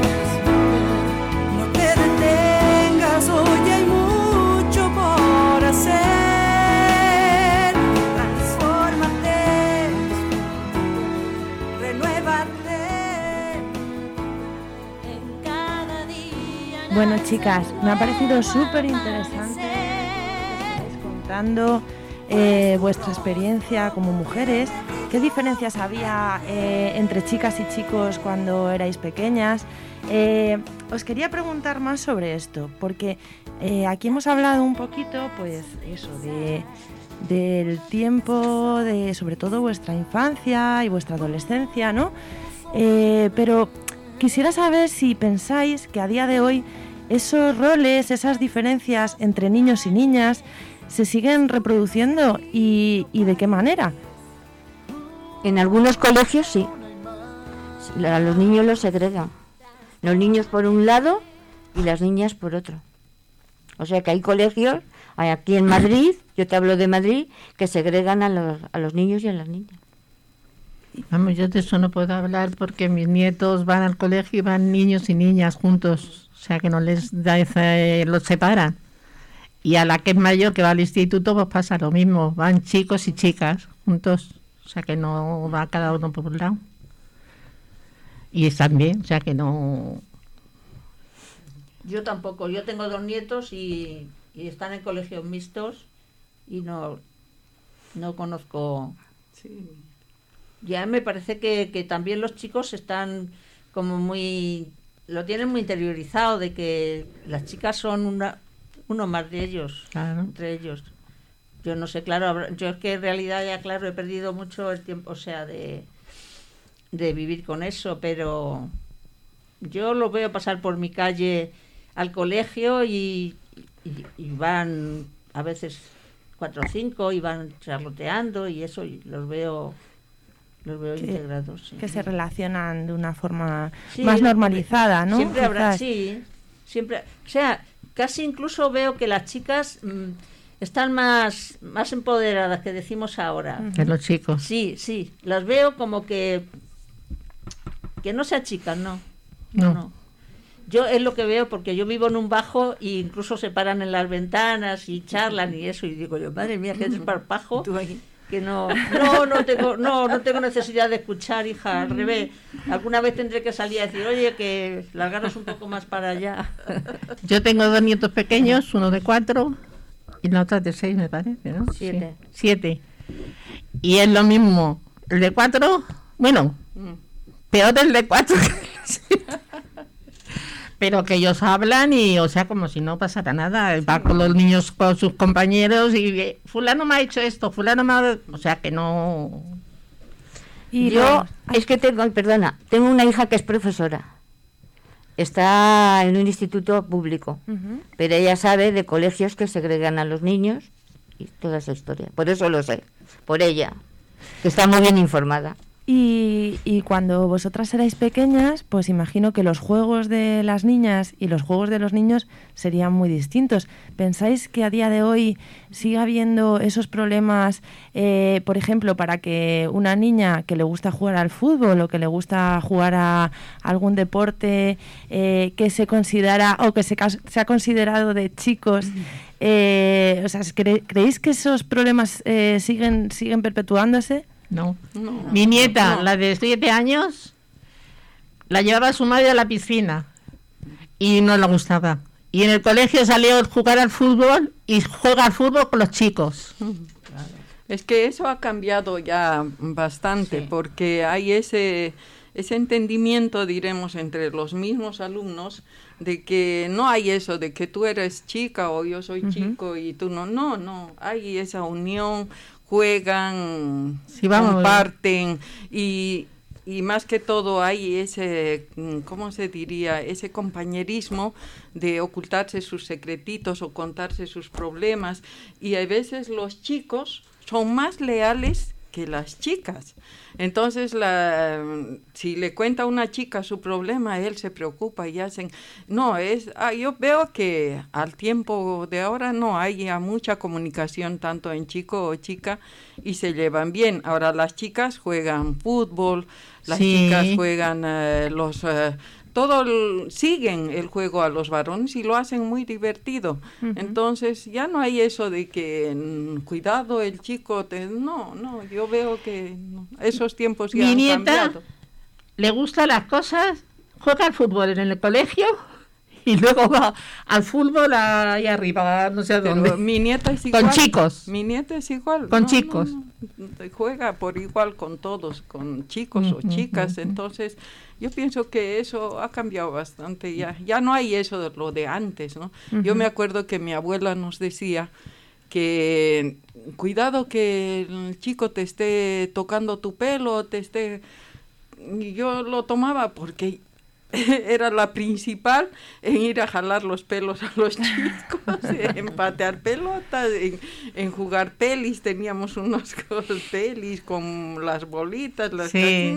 No te detengas, hoy hay mucho por hacer. Transfórmate, renuévate. En cada día. Bueno, chicas, me ha parecido súper interesante que estáis contando vuestra experiencia como mujeres. ¿Qué diferencias había entre chicas y chicos cuando erais pequeñas? Os quería preguntar más sobre esto, porque aquí hemos hablado un poquito, pues eso, del tiempo, de sobre todo vuestra infancia y vuestra adolescencia, ¿no? Pero quisiera saber si pensáis que a día de hoy esos roles, esas diferencias entre niños y niñas se siguen reproduciendo y de qué manera. En algunos colegios sí. A los niños los segregan. Los niños por un lado y las niñas por otro. O sea que hay colegios, hay aquí en Madrid, yo te hablo de Madrid, que segregan a los niños y a las niñas. Vamos, yo de eso no puedo hablar porque mis nietos van al colegio y van niños y niñas juntos. O sea que no les da los separan. Y a la que es mayor, que va al instituto, pues pasa lo mismo. Van chicos y chicas juntos. O sea que no va cada uno por un lado. Y están bien, o sea que no... Yo tampoco, yo tengo 2 nietos y están en colegios mixtos y no conozco. Sí. Ya me parece que también los chicos están como lo tienen muy interiorizado, de que las chicas son uno más de ellos, Claro. entre ellos. Yo no sé, claro, yo es que en realidad ya, claro, he perdido mucho el tiempo, o sea, de vivir con eso, pero yo lo veo pasar por mi calle al colegio y van a veces 4 o 5 y van charloteando y eso, y los veo integrados. Sí. Que se relacionan de una forma Sí, más normalizada, ¿no? Siempre habrá, Quizás. sí, siempre, o sea, casi incluso veo que las chicas están más empoderadas, que decimos ahora. De los chicos. Sí, las veo como que no se achican, ¿no? No. Yo es lo que veo, porque yo vivo en un bajo e incluso se paran en las ventanas y charlan y eso, y digo yo, madre mía, qué desparpajo, que no tengo necesidad de escuchar, hija, al revés. Alguna vez tendré que salir a decir, oye, que largaros un poco más para allá. Yo tengo 2 nietos pequeños, uno de 4 y la otra de 6, me parece, ¿no? 7. Sí, 7. Y es lo mismo. El de 4, bueno, peor el de 4. Pero que ellos hablan y, o sea, como si no pasara nada. Va con los niños, con sus compañeros y fulano me ha hecho esto, fulano me ha... O sea, que no... Y yo, es que tengo una hija que es profesora. Está en un instituto público, pero ella sabe de colegios que segregan a los niños y toda esa historia. Por eso lo sé, por ella. que está muy bien informada. Y cuando vosotras erais pequeñas, pues imagino que los juegos de las niñas y los juegos de los niños serían muy distintos. ¿Pensáis que a día de hoy sigue habiendo esos problemas, por ejemplo, para que una niña que le gusta jugar al fútbol o que le gusta jugar a algún deporte que se considera o que se ha considerado de chicos, o sea, ¿creéis que esos problemas siguen perpetuándose? No. Mi nieta, la de 7 años, la llevaba su madre a la piscina y no le gustaba. Y en el colegio salió a jugar al fútbol y juega al fútbol con los chicos. Es que eso ha cambiado ya bastante, porque hay ese entendimiento, diremos, entre los mismos alumnos, de que no hay eso de que tú eres chica o yo soy chico y tú no, hay esa unión, juegan, comparten y más que todo hay ese, ¿cómo se diría? Ese compañerismo de ocultarse sus secretitos o contarse sus problemas, y a veces los chicos son más leales que las chicas. Entonces, si le cuenta a una chica su problema, él se preocupa y hacen... yo veo que al tiempo de ahora no hay ya mucha comunicación tanto en chico o chica y se llevan bien. Ahora las chicas juegan fútbol, las chicas juegan siguen el juego a los varones y lo hacen muy divertido. Entonces ya no hay eso de que cuidado el chico yo veo que esos tiempos ya han cambiado. Mi nieta le gustan las cosas, juega al fútbol en el colegio y luego va al fútbol ahí arriba, no sé a dónde. Pero mi nieta es igual. Con chicos. Mi nieta es igual. Con chicos. Juega por igual con todos, con chicos o chicas. Entonces, yo pienso que eso ha cambiado bastante. Ya no hay eso de lo de antes, ¿no? Yo me acuerdo que mi abuela nos decía que cuidado que el chico te esté tocando tu pelo, y yo lo tomaba porque era la principal en ir a jalar los pelos a los chicos, en patear pelotas, en jugar pelis. Teníamos unos pelis con las bolitas, sí.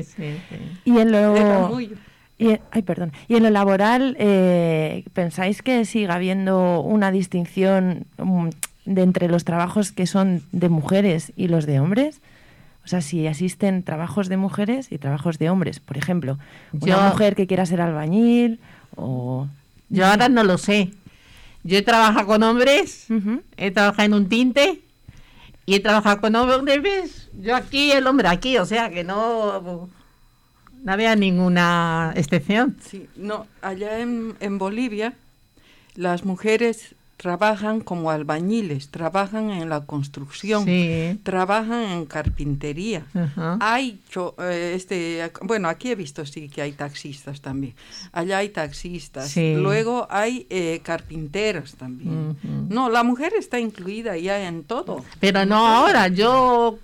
Y en lo... Era muy... Y en lo laboral, ¿pensáis que siga habiendo una distinción de entre los trabajos que son de mujeres y los de hombres? O sea, si existen trabajos de mujeres y trabajos de hombres, por ejemplo, una mujer que quiera ser albañil o... Yo ahora no lo sé. Yo he trabajado con hombres, he trabajado en un tinte y he trabajado con hombres. Yo aquí, el hombre aquí, o sea que no había ninguna excepción. Sí, no, allá en Bolivia las mujeres trabajan como albañiles, trabajan en la construcción, trabajan en carpintería. Hay, bueno, aquí he visto que hay taxistas también. Allá hay taxistas. Luego hay carpinteros también. No, la mujer está incluida ya en todo. Pero no ahora, yo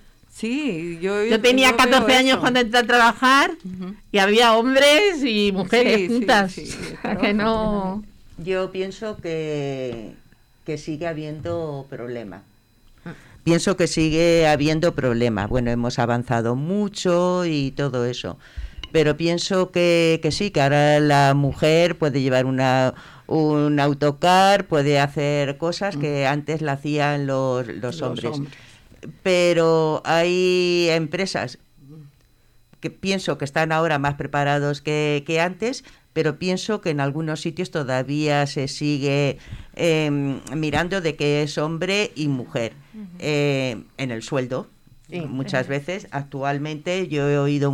tenía 14 años cuando entré a trabajar y había hombres y mujeres juntas. Que no... Yo pienso que sigue habiendo problema. Pienso que sigue habiendo problema. Bueno, hemos avanzado mucho y todo eso, pero pienso que sí, que ahora la mujer puede llevar un autocar, puede hacer cosas que antes la hacían los hombres. Pero hay empresas que pienso que están ahora más preparados que antes, pero pienso que en algunos sitios todavía se sigue mirando de que es hombre y mujer en el sueldo. Muchas veces, actualmente, yo he oído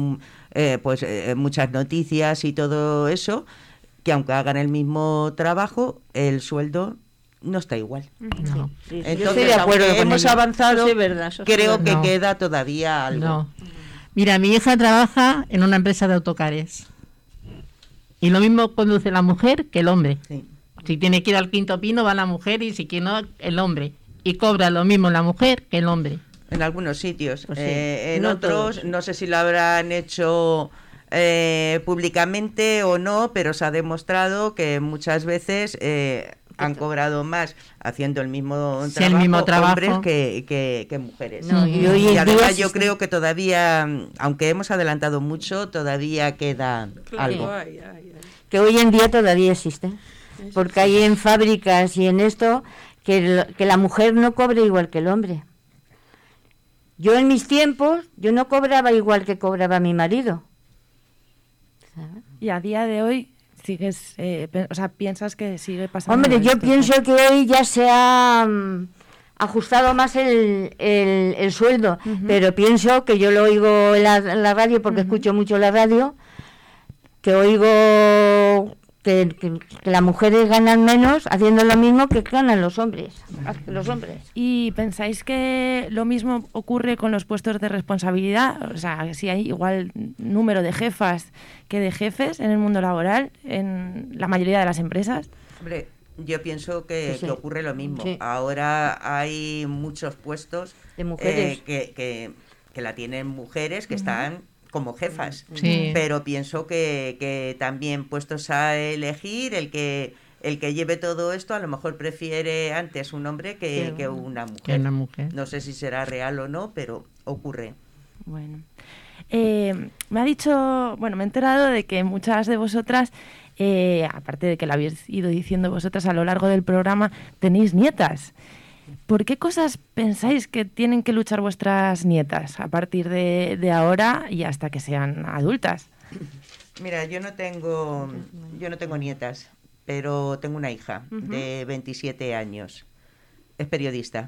muchas noticias y todo eso, que aunque hagan el mismo trabajo, el sueldo no está igual. Entonces, yo estoy de acuerdo, hemos avanzado, creo que queda todavía algo. No. Mira, mi hija trabaja en una empresa de autocares. Y lo mismo conduce la mujer que el hombre. Si tiene que ir al Quinto Pino, va la mujer, y si quiere no, el hombre. Y cobra lo mismo la mujer que el hombre. En algunos sitios. En otros, no sé si lo habrán hecho públicamente o no, pero se ha demostrado que muchas veces han cobrado más haciendo el mismo Sí, el mismo trabajo. hombres que mujeres. No, y hoy en Y además día yo creo que todavía, aunque hemos adelantado mucho, todavía queda algo. Que hoy en día todavía existe. Porque hay en fábricas y en esto que la mujer no cobra igual que el hombre. Yo en mis tiempos, yo no cobraba igual que cobraba mi marido. ¿Sabes? Y a día de hoy sigues, o sea, piensas que sigue pasando. Hombre, yo esto? pienso que hoy ya se ha ajustado más el sueldo, pero pienso que yo lo oigo en la radio, porque escucho mucho la radio, que oigo que las mujeres ganan menos haciendo lo mismo que ganan los hombres. ¿Y pensáis que lo mismo ocurre con los puestos de responsabilidad? O sea, si hay igual número de jefas que de jefes en el mundo laboral, en la mayoría de las empresas. Hombre, yo pienso que ocurre lo mismo. Sí. Ahora hay muchos puestos de mujeres que la tienen mujeres que están como jefas, Sí. pero pienso que también puestos a elegir, el que lleve todo esto a lo mejor prefiere antes un hombre que una mujer. Que una mujer. No sé si será real o no, pero ocurre. Bueno, me ha dicho, bueno, me he enterado de que muchas de vosotras, aparte de que lo habéis ido diciendo vosotras a lo largo del programa, tenéis nietas. ¿Por qué cosas pensáis que tienen que luchar vuestras nietas a partir de ahora y hasta que sean adultas? Mira, yo no tengo nietas, pero tengo una hija de 27 años. Es periodista.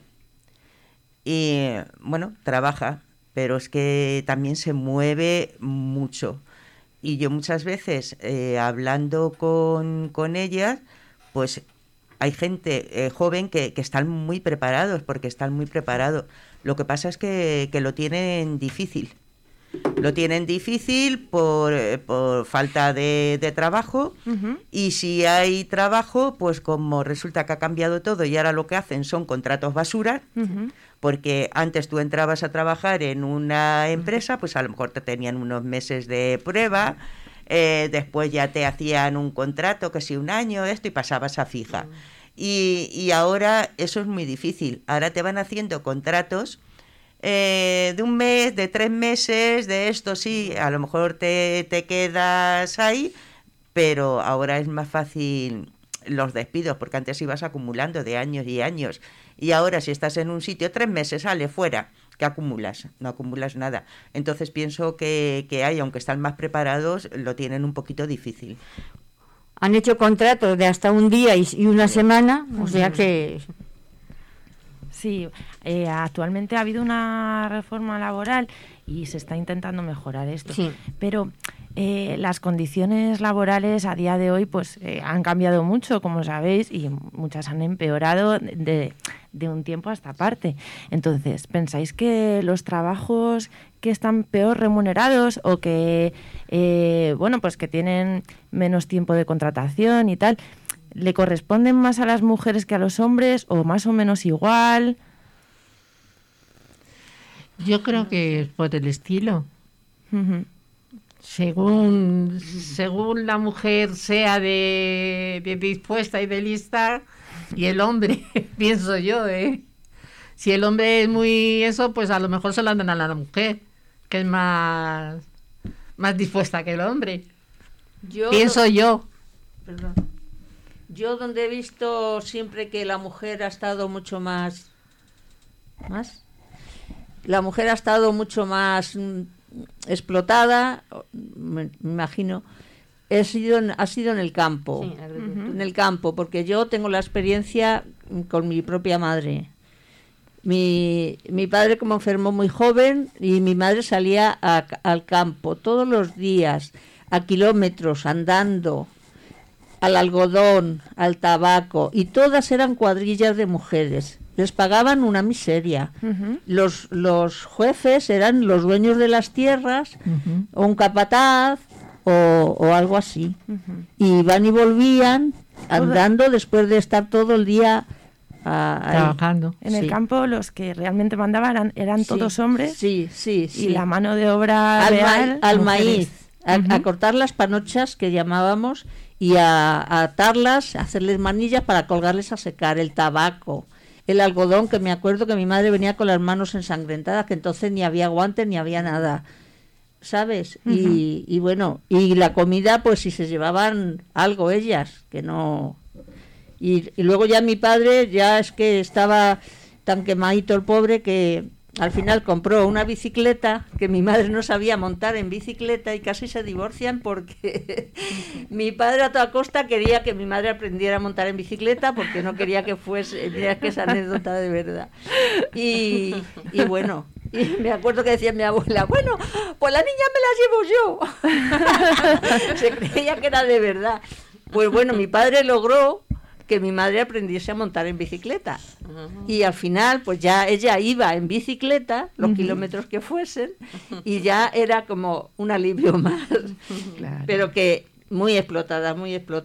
Y, bueno, trabaja, pero es que también se mueve mucho. Y yo muchas veces, hablando con ella, pues hay gente joven que están muy preparados, porque están muy preparados. Lo que pasa es que lo tienen difícil. Lo tienen difícil por falta de trabajo, y si hay trabajo, pues como resulta que ha cambiado todo y ahora lo que hacen son contratos basura, porque antes tú entrabas a trabajar en una empresa, pues a lo mejor te tenían unos meses de prueba, después ya te hacían un contrato, que si un año, esto, y pasabas a fija. Y ahora eso es muy difícil. Ahora te van haciendo contratos de un mes, de 3 meses, de esto sí, a lo mejor te quedas ahí, pero ahora es más fácil los despidos, porque antes ibas acumulando de años y años, y ahora si estás en un sitio 3 meses, sale fuera, ¿qué acumulas? No acumulas nada. Entonces pienso que hay, aunque están más preparados, lo tienen un poquito difícil. Han hecho contratos de hasta un día y una semana, o sea que... Sí, actualmente ha habido una reforma laboral y se está intentando mejorar esto. Sí. Pero las condiciones laborales a día de hoy pues han cambiado mucho, como sabéis, y muchas han empeorado de un tiempo a esta parte. Entonces, ¿pensáis que los trabajos que están peor remunerados o que, bueno, pues que tienen menos tiempo de contratación y tal, le corresponden más a las mujeres que a los hombres o más o menos igual? Yo creo que es por el estilo. Según la mujer sea de dispuesta y de lista, y el hombre, pienso yo, si el hombre es muy eso, pues a lo mejor se lo dan a la mujer, que es más dispuesta que el hombre. Pienso yo. Perdón. Yo donde he visto siempre que la mujer ha estado mucho más... La mujer ha estado mucho más explotada, me imagino, ha sido en el campo. Sí, en el campo, porque yo tengo la experiencia con mi propia madre. Mi padre como enfermó muy joven y mi madre salía al campo todos los días, a kilómetros, andando, al algodón, al tabaco, y todas eran cuadrillas de mujeres. Les pagaban una miseria. Los jueces eran los dueños de las tierras, o un capataz, o algo así. Y iban y volvían andando después de estar todo el día trabajando. En el campo los que realmente mandaban eran todos hombres. Sí. Y la mano de obra al maíz, a cortar las panochas que llamábamos, y a atarlas, a hacerles manillas para colgarles a secar, el tabaco, el algodón, que me acuerdo que mi madre venía con las manos ensangrentadas, que entonces ni había guantes ni había nada, ¿sabes? Y bueno, y la comida, pues si se llevaban algo ellas, que no... Y luego ya mi padre, ya es que estaba tan quemadito el pobre, que al final compró una bicicleta, que mi madre no sabía montar en bicicleta, y casi se divorcian porque mi padre a toda costa quería que mi madre aprendiera a montar en bicicleta, porque no quería que fuese, mira que esa anécdota de verdad. Y bueno, y me acuerdo que decía mi abuela, bueno, pues la niña me la llevo yo. Se creía que era de verdad. Pues bueno, mi padre logró que mi madre aprendiese a montar en bicicleta. Y al final, pues ya ella iba en bicicleta, los kilómetros que fuesen, y ya era como un alivio más. Claro. Pero que muy explotadas,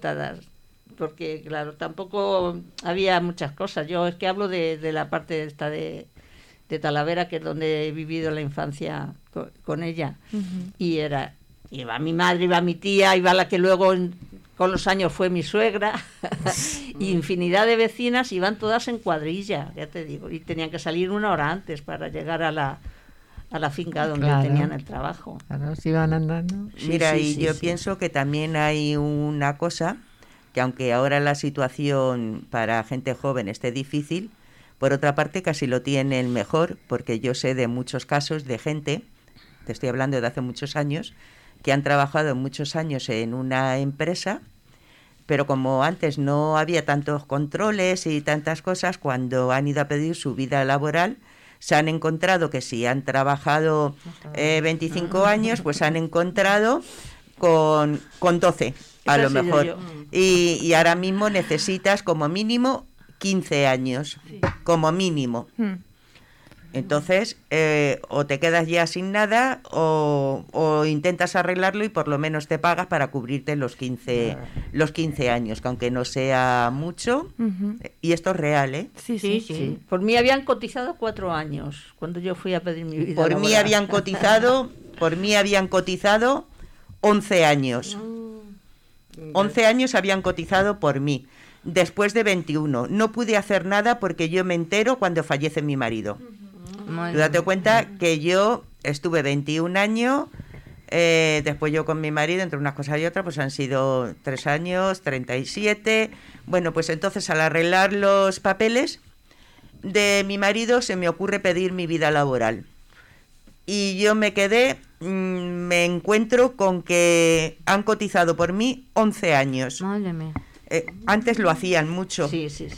porque claro, tampoco había muchas cosas. Yo es que hablo de la parte esta de Talavera, que es donde he vivido la infancia con ella. Y iba mi madre, iba mi tía, iba la que luego con los años fue mi suegra, y infinidad de vecinas, iban todas en cuadrilla, ya te digo, y tenían que salir 1 hora antes para llegar a la finca donde tenían el trabajo. Claro, se iban andando. Mira, yo pienso que también hay una cosa, que aunque ahora la situación para gente joven esté difícil, por otra parte casi lo tienen mejor, porque yo sé de muchos casos de gente, te estoy hablando de hace muchos años, que han trabajado muchos años en una empresa, pero como antes no había tantos controles y tantas cosas, cuando han ido a pedir su vida laboral, se han encontrado que si han trabajado 25 años, pues han encontrado con 12, a lo mejor. Y ahora mismo necesitas como mínimo 15 años, como mínimo. Entonces, o te quedas ya sin nada o intentas arreglarlo y por lo menos te pagas para cubrirte los 15 años, que aunque no sea mucho, y esto es real, ¿eh? Sí. Por mí habían cotizado 4 años cuando yo fui a pedir mi vida Por laboral. mí habían cotizado 11 años. 11 años habían cotizado por mí. Después de 21. No pude hacer nada porque yo me entero cuando fallece mi marido. Tú date cuenta que yo estuve 21 años, después yo con mi marido, entre unas cosas y otras, pues han sido 3 años, 37. Bueno, pues entonces al arreglar los papeles de mi marido se me ocurre pedir mi vida laboral. Y yo me quedé, me encuentro con que han cotizado por mí 11 años. Madre mía. Antes lo hacían mucho.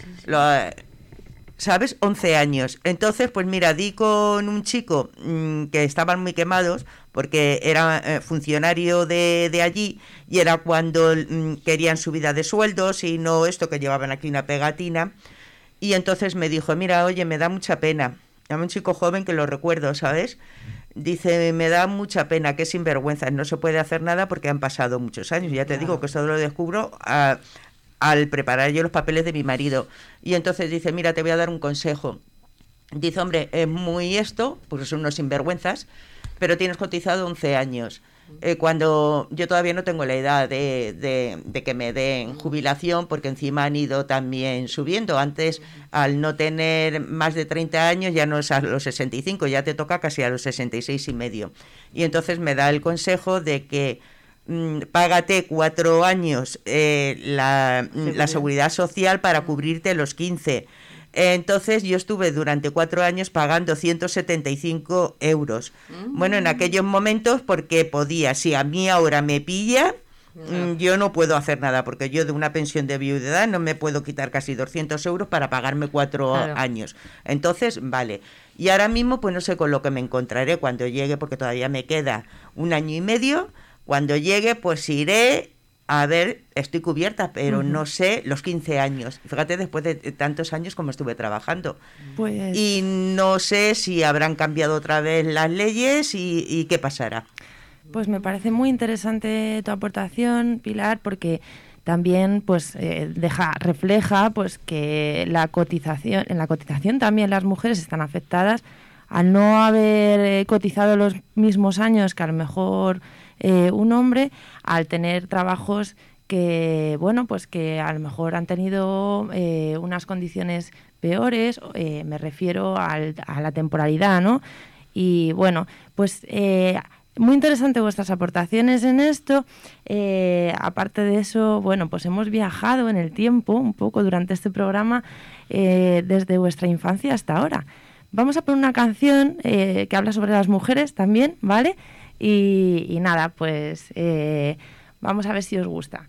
¿Sabes? 11 años. Entonces, pues mira, di con un chico que estaban muy quemados porque era funcionario de allí y era cuando querían subida de sueldos y no esto, que llevaban aquí una pegatina. Y entonces me dijo, mira, oye, me da mucha pena. Era un chico joven que lo recuerdo, ¿sabes? Dice, me da mucha pena, qué sinvergüenza, no se puede hacer nada porque han pasado muchos años. Ya te digo que esto lo descubro al preparar yo los papeles de mi marido. Y entonces dice, mira, te voy a dar un consejo. Dice, hombre, es muy esto, porque son unos sinvergüenzas, pero tienes cotizado 11 años. Cuando yo todavía no tengo la edad de que me den jubilación, porque encima han ido también subiendo. Antes, al no tener más de 30 años, ya no es a los 65, ya te toca casi a los 66 y medio. Y entonces me da el consejo de que págate 4 años la seguridad social para cubrirte los 15. Entonces yo estuve durante 4 años pagando 175 euros. Bueno, en aquellos momentos porque podía, si a mí ahora me pilla, yo no puedo hacer nada, porque yo de una pensión de viudedad no me puedo quitar casi 200 euros para pagarme 4 años. Entonces, vale. Y ahora mismo pues no sé con lo que me encontraré cuando llegue, porque todavía me queda 1 año y medio. Cuando llegue, pues iré a ver, estoy cubierta, pero no sé los 15 años. Fíjate, después de tantos años como estuve trabajando. Pues... Y no sé si habrán cambiado otra vez las leyes y qué pasará. Pues me parece muy interesante tu aportación, Pilar, porque también pues refleja pues que en la cotización también las mujeres están afectadas al no haber cotizado los mismos años que a lo mejor un hombre, al tener trabajos que, bueno, pues que a lo mejor han tenido unas condiciones peores, me refiero a la temporalidad, ¿no? Y bueno, pues muy interesante vuestras aportaciones en esto. Aparte de eso, bueno, pues hemos viajado en el tiempo un poco durante este programa desde vuestra infancia hasta ahora. Vamos a poner una canción que habla sobre las mujeres también, ¿vale? Y nada, pues vamos a ver si os gusta.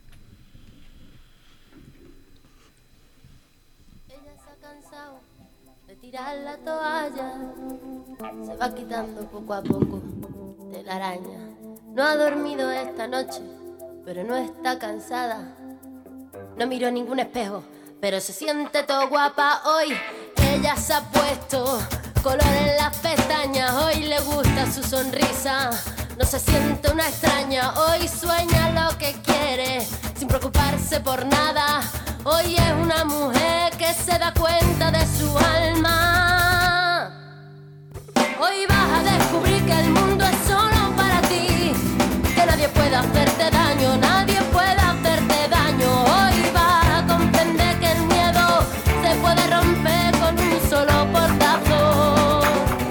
Tirar la toalla, se va quitando poco a poco de la araña. No ha dormido esta noche, pero no está cansada. No miró ningún espejo, pero se siente todo guapa hoy. Ella se ha puesto color en las pestañas, hoy le gusta su sonrisa. No se siente una extraña, hoy sueña lo que quiere, sin preocuparse por nada. Hoy es una mujer que se da cuenta de su alma. Hoy vas a descubrir que el mundo es solo para ti, que nadie puede hacerte daño, nadie puede hacerte daño. Hoy vas a comprender que el miedo se puede romper con un solo portazo.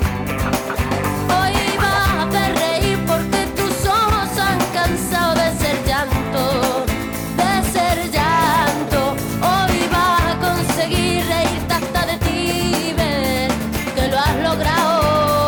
Hoy vas a hacer reír porque tus ojos han cansado de ser llanto, de ser llanto. Hoy vas a conseguir reírte hasta de ti, ver que lo has logrado.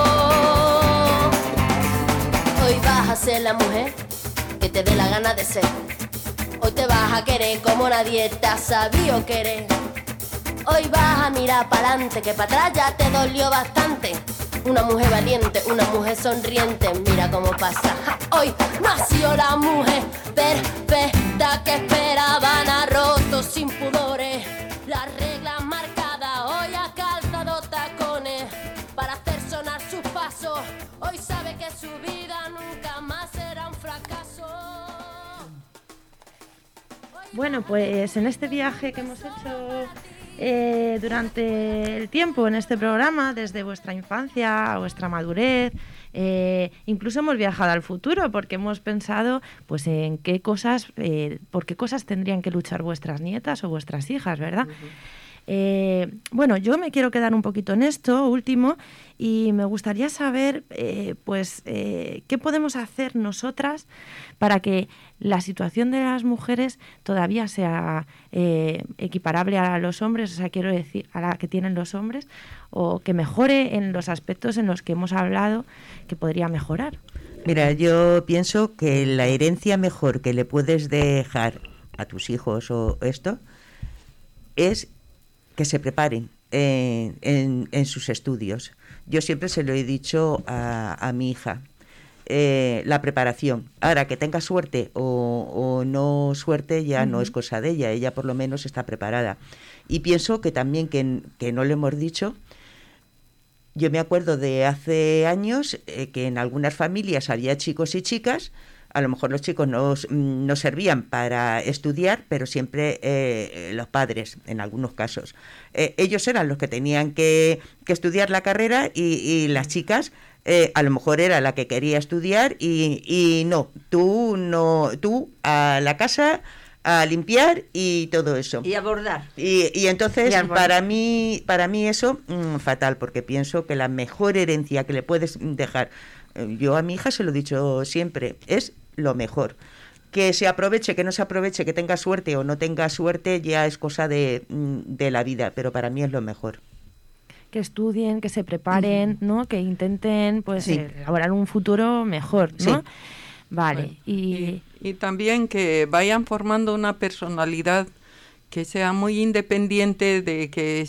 Hoy vas a ser la mujer que te dé la gana de ser. Hoy te vas a querer como nadie te ha sabido querer. Hoy vas a mirar para adelante, que para atrás ya te dolió bastante. Una mujer valiente, una mujer sonriente, mira cómo pasa. Hoy nació la mujer perfecta que esperaban, ha roto sin pudores las reglas marcadas. Hoy ha calzado tacones para hacer sonar sus pasos. Hoy sabe que su vida nunca más será un fracaso. Bueno, pues en este viaje que hemos hecho durante el tiempo en este programa, desde vuestra infancia a vuestra madurez, incluso hemos viajado al futuro, porque hemos pensado pues en qué cosas, por qué cosas tendrían que luchar vuestras nietas o vuestras hijas, ¿verdad? Bueno, yo me quiero quedar un poquito en esto último y me gustaría saber qué podemos hacer nosotras para que la situación de las mujeres todavía sea equiparable a los hombres, o sea, quiero decir, a la que tienen los hombres, o que mejore en los aspectos en los que hemos hablado que podría mejorar. Mira, yo pienso que la herencia mejor que le puedes dejar a tus hijos o esto es que se preparen en sus estudios. Yo siempre se lo he dicho a mi hija, la preparación. Ahora, que tenga suerte o no suerte ya no es cosa de ella, ella por lo menos está preparada. Y pienso que también, que no lo hemos dicho, yo me acuerdo de hace años que en algunas familias había chicos y chicas. A lo mejor los chicos no servían para estudiar, pero siempre los padres, en algunos casos. Ellos eran los que tenían que estudiar la carrera y las chicas, a lo mejor era la que quería estudiar y tú a la casa, a limpiar y todo eso. Y a bordar. Y entonces, para mí eso, fatal, porque pienso que la mejor herencia que le puedes dejar, yo a mi hija se lo he dicho siempre, es lo mejor. Que se aproveche, que no se aproveche, que tenga suerte o no tenga suerte, ya es cosa de la vida, pero para mí es lo mejor. Que estudien, que se preparen, ¿no? Que intenten elaborar un futuro mejor, ¿no? Sí. Vale. Y también que vayan formando una personalidad que sea muy independiente de que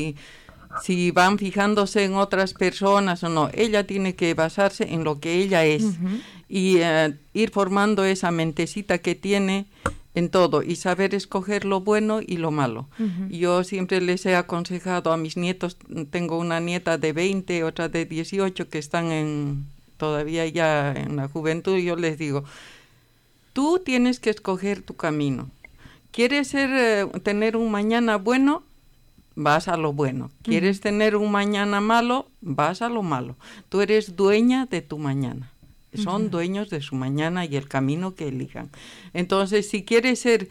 si van fijándose en otras personas o no, ella tiene que basarse en lo que ella es y ir formando esa mentecita que tiene en todo y saber escoger lo bueno y lo malo. Yo siempre les he aconsejado a mis nietos, tengo una nieta de 20, otra de 18 que están todavía ya en la juventud, y yo les digo, tú tienes que escoger tu camino. ¿Quieres tener un mañana bueno? Vas a lo bueno. ¿Quieres tener un mañana malo? Vas a lo malo. Tú eres dueña de tu mañana. son dueños de su mañana y el camino que elijan. Entonces, si quieres ser,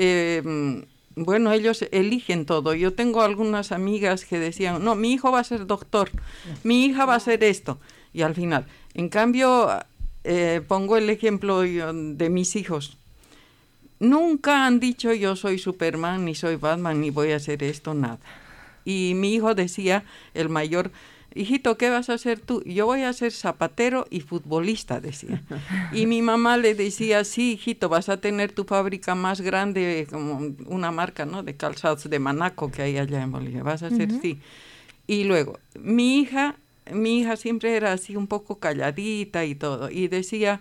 bueno, ellos eligen todo. Yo tengo algunas amigas que decían, no, mi hijo va a ser doctor, mi hija va a ser esto, y al final, en cambio, pongo el ejemplo de mis hijos. Nunca han dicho yo soy Superman, ni soy Batman, ni voy a hacer esto, nada. Y mi hijo decía, el mayor, hijito, ¿qué vas a hacer tú? Yo voy a ser zapatero y futbolista, decía. Y mi mamá le decía, sí, hijito, vas a tener tu fábrica más grande, como una marca, ¿no?, de calzados de Manaco que hay allá en Bolivia, vas a hacer, sí. Y luego, mi hija siempre era así un poco calladita y todo, y decía,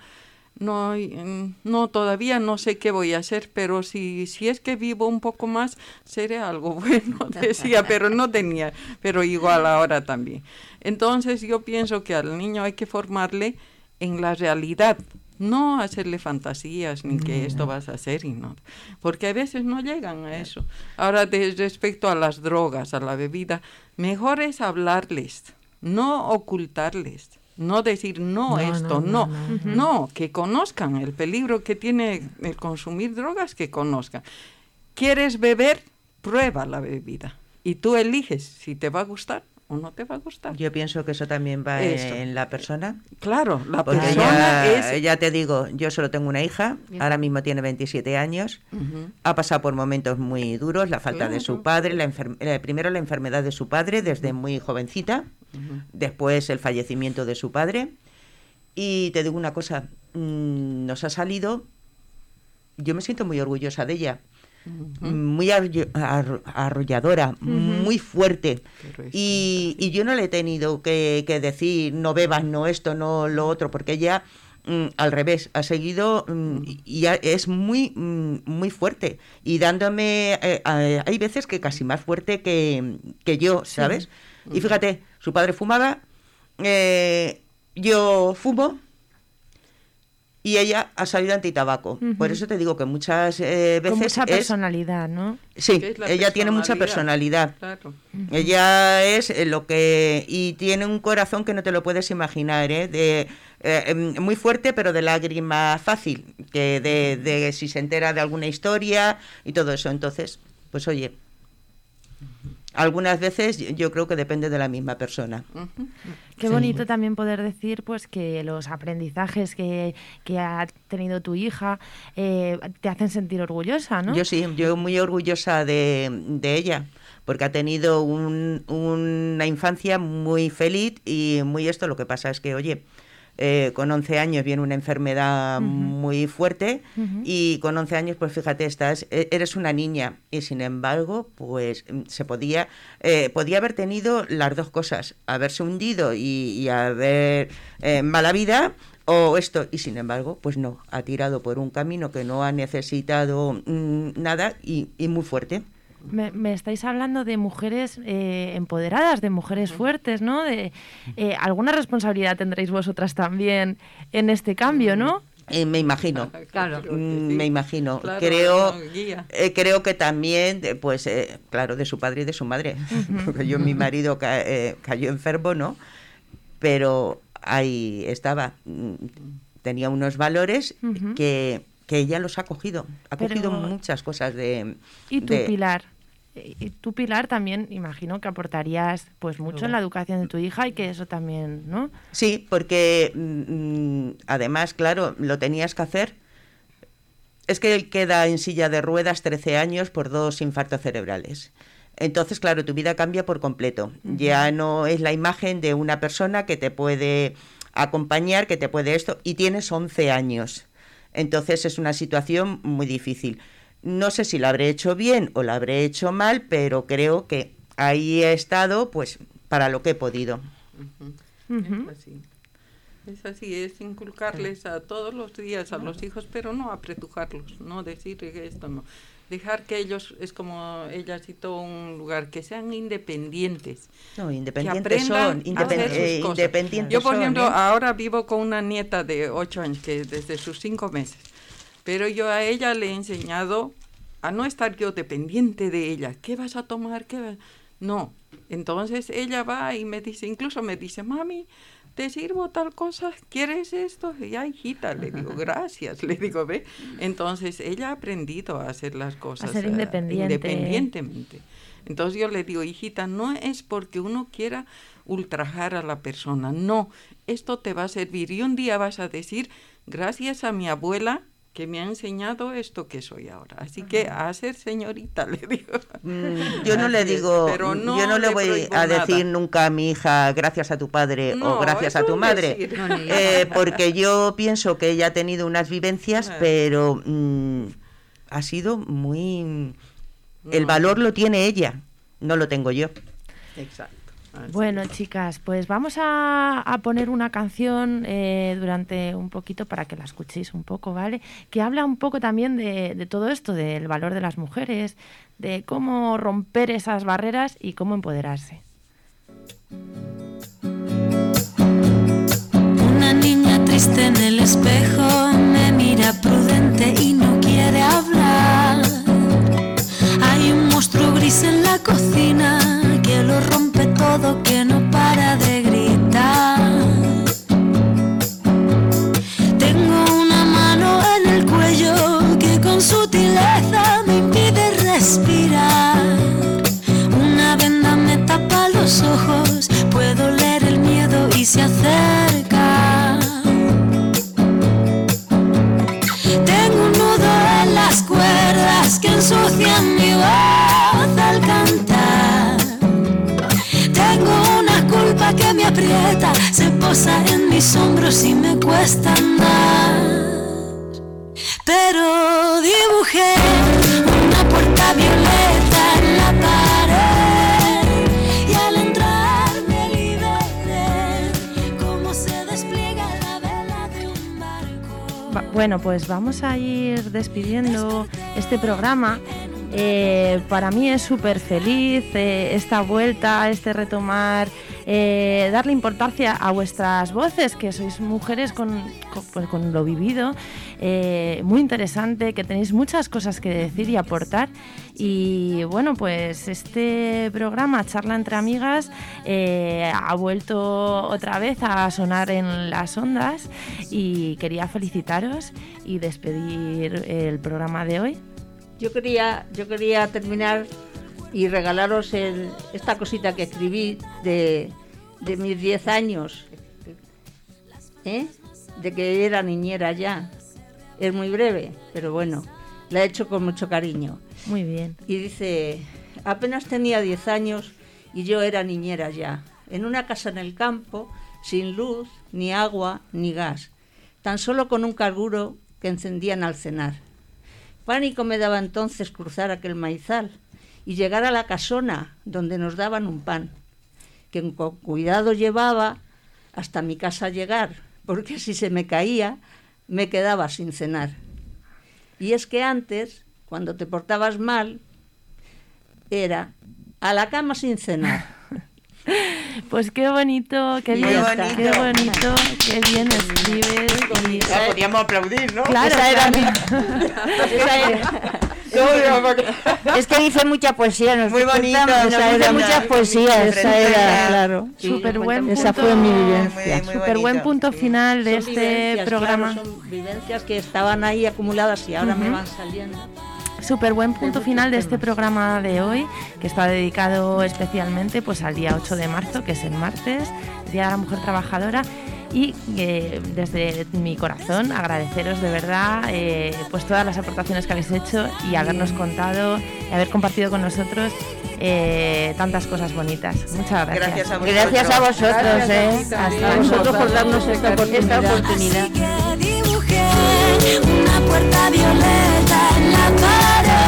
no, todavía no sé qué voy a hacer, pero si es que vivo un poco más, seré algo bueno, decía, pero no tenía, pero igual ahora también. Entonces yo pienso que al niño hay que formarle en la realidad, no hacerle fantasías ni que esto vas a hacer y no, porque a veces no llegan a eso. Ahora, respecto a las drogas, a la bebida, mejor es hablarles, no ocultarles. No decir no, que conozcan el peligro que tiene el consumir drogas, que conozcan. ¿Quieres beber? Prueba la bebida. Y tú eliges si te va a gustar o no te va a gustar. Yo pienso que eso también va en la persona. Claro, la porque persona ya te digo, yo solo tengo una hija, ahora mismo tiene 27 años, ha pasado por momentos muy duros, la falta de su padre, primero la enfermedad de su padre desde muy jovencita, después el fallecimiento de su padre, y te digo una cosa, nos ha salido, yo me siento muy orgullosa de ella, muy arrolladora, muy fuerte, y yo no le he tenido que decir no bebas, no esto, no lo otro, porque ella al revés, ha seguido y es muy fuerte, y dándome, hay veces que casi más fuerte que yo, ¿sabes? Y fíjate, su padre fumaba, yo fumo, y ella ha salido antitabaco. Por eso te digo que muchas veces con mucha personalidad, ¿no? Sí, ella tiene mucha personalidad. Claro. Ella es lo que... Y tiene un corazón que no te lo puedes imaginar, ¿eh? Muy fuerte, pero de lágrima fácil, que de si se entera de alguna historia y todo eso. Entonces, pues oye... Algunas veces yo creo que depende de la misma persona. Qué bonito también poder decir pues que los aprendizajes que ha tenido tu hija te hacen sentir orgullosa, ¿no? Yo sí, yo muy orgullosa de ella, porque ha tenido una infancia muy feliz y muy esto. Lo que pasa es que, oye... con 11 años viene una enfermedad muy fuerte y con 11 años, pues fíjate, eres una niña y sin embargo, pues se podía haber tenido las dos cosas, haberse hundido y haber mala vida o esto, y sin embargo, pues no, ha tirado por un camino que no ha necesitado nada y muy fuerte. Me estáis hablando de mujeres empoderadas, de mujeres fuertes, ¿no? ¿Alguna responsabilidad tendréis vosotras también en este cambio, no? Me imagino, claro, me imagino. Claro, creo que también, pues, claro, de su padre y de su madre. Porque mi marido cayó enfermo, ¿no? Pero ahí estaba, tenía unos valores que ella los ha cogido. Ha cogido muchas cosas de... ¿Y tú, Pilar? Y tú, Pilar, también imagino que aportarías pues mucho en la educación de tu hija y que eso también, ¿no? Sí, porque además, claro, lo tenías que hacer. Es que él queda en silla de ruedas 13 años por 2 infartos cerebrales. Entonces, claro, tu vida cambia por completo. Ya no es la imagen de una persona que te puede acompañar, que te puede esto, y tienes 11 años. Entonces es una situación muy difícil. No sé si la habré hecho bien o la habré hecho mal, pero creo que ahí he estado pues para lo que he podido. Es así, es inculcarles a todos los días a los hijos, pero no apretujarlos, no decir esto no. Dejar que ellos, es como ella citó un lugar, que sean independientes. No, independientes son, independientes. Yo, por ejemplo, ahora vivo con una nieta de 8 años, que desde sus 5 meses, pero yo a ella le he enseñado a no estar yo dependiente de ella. ¿Qué vas a tomar? No. Entonces ella va y me dice, incluso me dice, mami, ¿te sirvo tal cosa? ¿Quieres esto? Ya, hijita, le digo, gracias, le digo, ve. Entonces, ella ha aprendido a hacer las cosas a ser independiente. Independientemente. Entonces yo le digo, hijita, no es porque uno quiera ultrajar a la persona, no, esto te va a servir y un día vas a decir, gracias a mi abuela que me ha enseñado esto que soy ahora. Así que a ser señorita, le digo. Yo no le digo, pero yo no le voy a decir nunca a mi hija gracias a tu padre o gracias a tu madre, porque yo pienso que ella ha tenido unas vivencias, pero ha sido muy... El valor lo tiene ella, no lo tengo yo. Exacto. Bueno, chicas, pues vamos a poner una canción durante un poquito para que la escuchéis un poco, ¿vale? Que habla un poco también de todo esto, del valor de las mujeres, de cómo romper esas barreras y cómo empoderarse. Una niña triste en el espejo me mira prudente y no quiere hablar. Hay un monstruo gris en la cocina que lo rompe todo, que no para de gritar. Tengo una mano en el cuello que con sutileza me impide respirar. Una venda me tapa los ojos, puedo leer el miedo y se acerca. Tengo un nudo en las cuerdas que ensucian mi voz al cantar. Tengo una culpa que me aprieta, se posa en mis hombros y me cuesta andar. Pero dibujé una puerta violeta en la pared y al entrar me liberé, como se despliega la vela de un barco. Bueno, pues vamos a ir despidiendo este programa. Para mí es súper feliz esta vuelta, este retomar, darle importancia a vuestras voces, que sois mujeres con lo vivido, muy interesante, que tenéis muchas cosas que decir y aportar. Y bueno, pues este programa, Charla entre Amigas, ha vuelto otra vez a sonar en las ondas y quería felicitaros y despedir el programa de hoy. Yo quería terminar y regalaros esta cosita que escribí de mis 10 años, de que era niñera ya. Es muy breve, pero bueno, la he hecho con mucho cariño. Muy bien. Y dice, apenas tenía 10 años y yo era niñera ya, en una casa en el campo, sin luz, ni agua, ni gas, tan solo con un carburo que encendían al cenar. Pánico me daba entonces cruzar aquel maizal y llegar a la casona donde nos daban un pan, que con cuidado llevaba hasta mi casa llegar, porque si se me caía, me quedaba sin cenar. Y es que antes, cuando te portabas mal, era a la cama sin cenar. Pues qué bonito, qué bien, qué bonito, qué bien escribes. Y ya podíamos aplaudir, ¿no? Claro, esa era Es que dice mucha poesía, muy bonito, dice muchas poesías, esa era, claro. Súper buen esa fue mi vivencia. Súper buen punto final de Son este programa. Claro, son vivencias que estaban ahí acumuladas y ahora me van saliendo. Súper buen punto final de este programa de hoy, que está dedicado especialmente pues al día 8 de marzo, que es el martes, Día de la Mujer Trabajadora. Y desde mi corazón agradeceros de verdad pues todas las aportaciones que habéis hecho y habernos contado y haber compartido con nosotros tantas cosas bonitas. Muchas gracias. Gracias a vosotros. Hasta vosotros por darnos esta oportunidad. Así que dibujé una puerta violeta en la pared.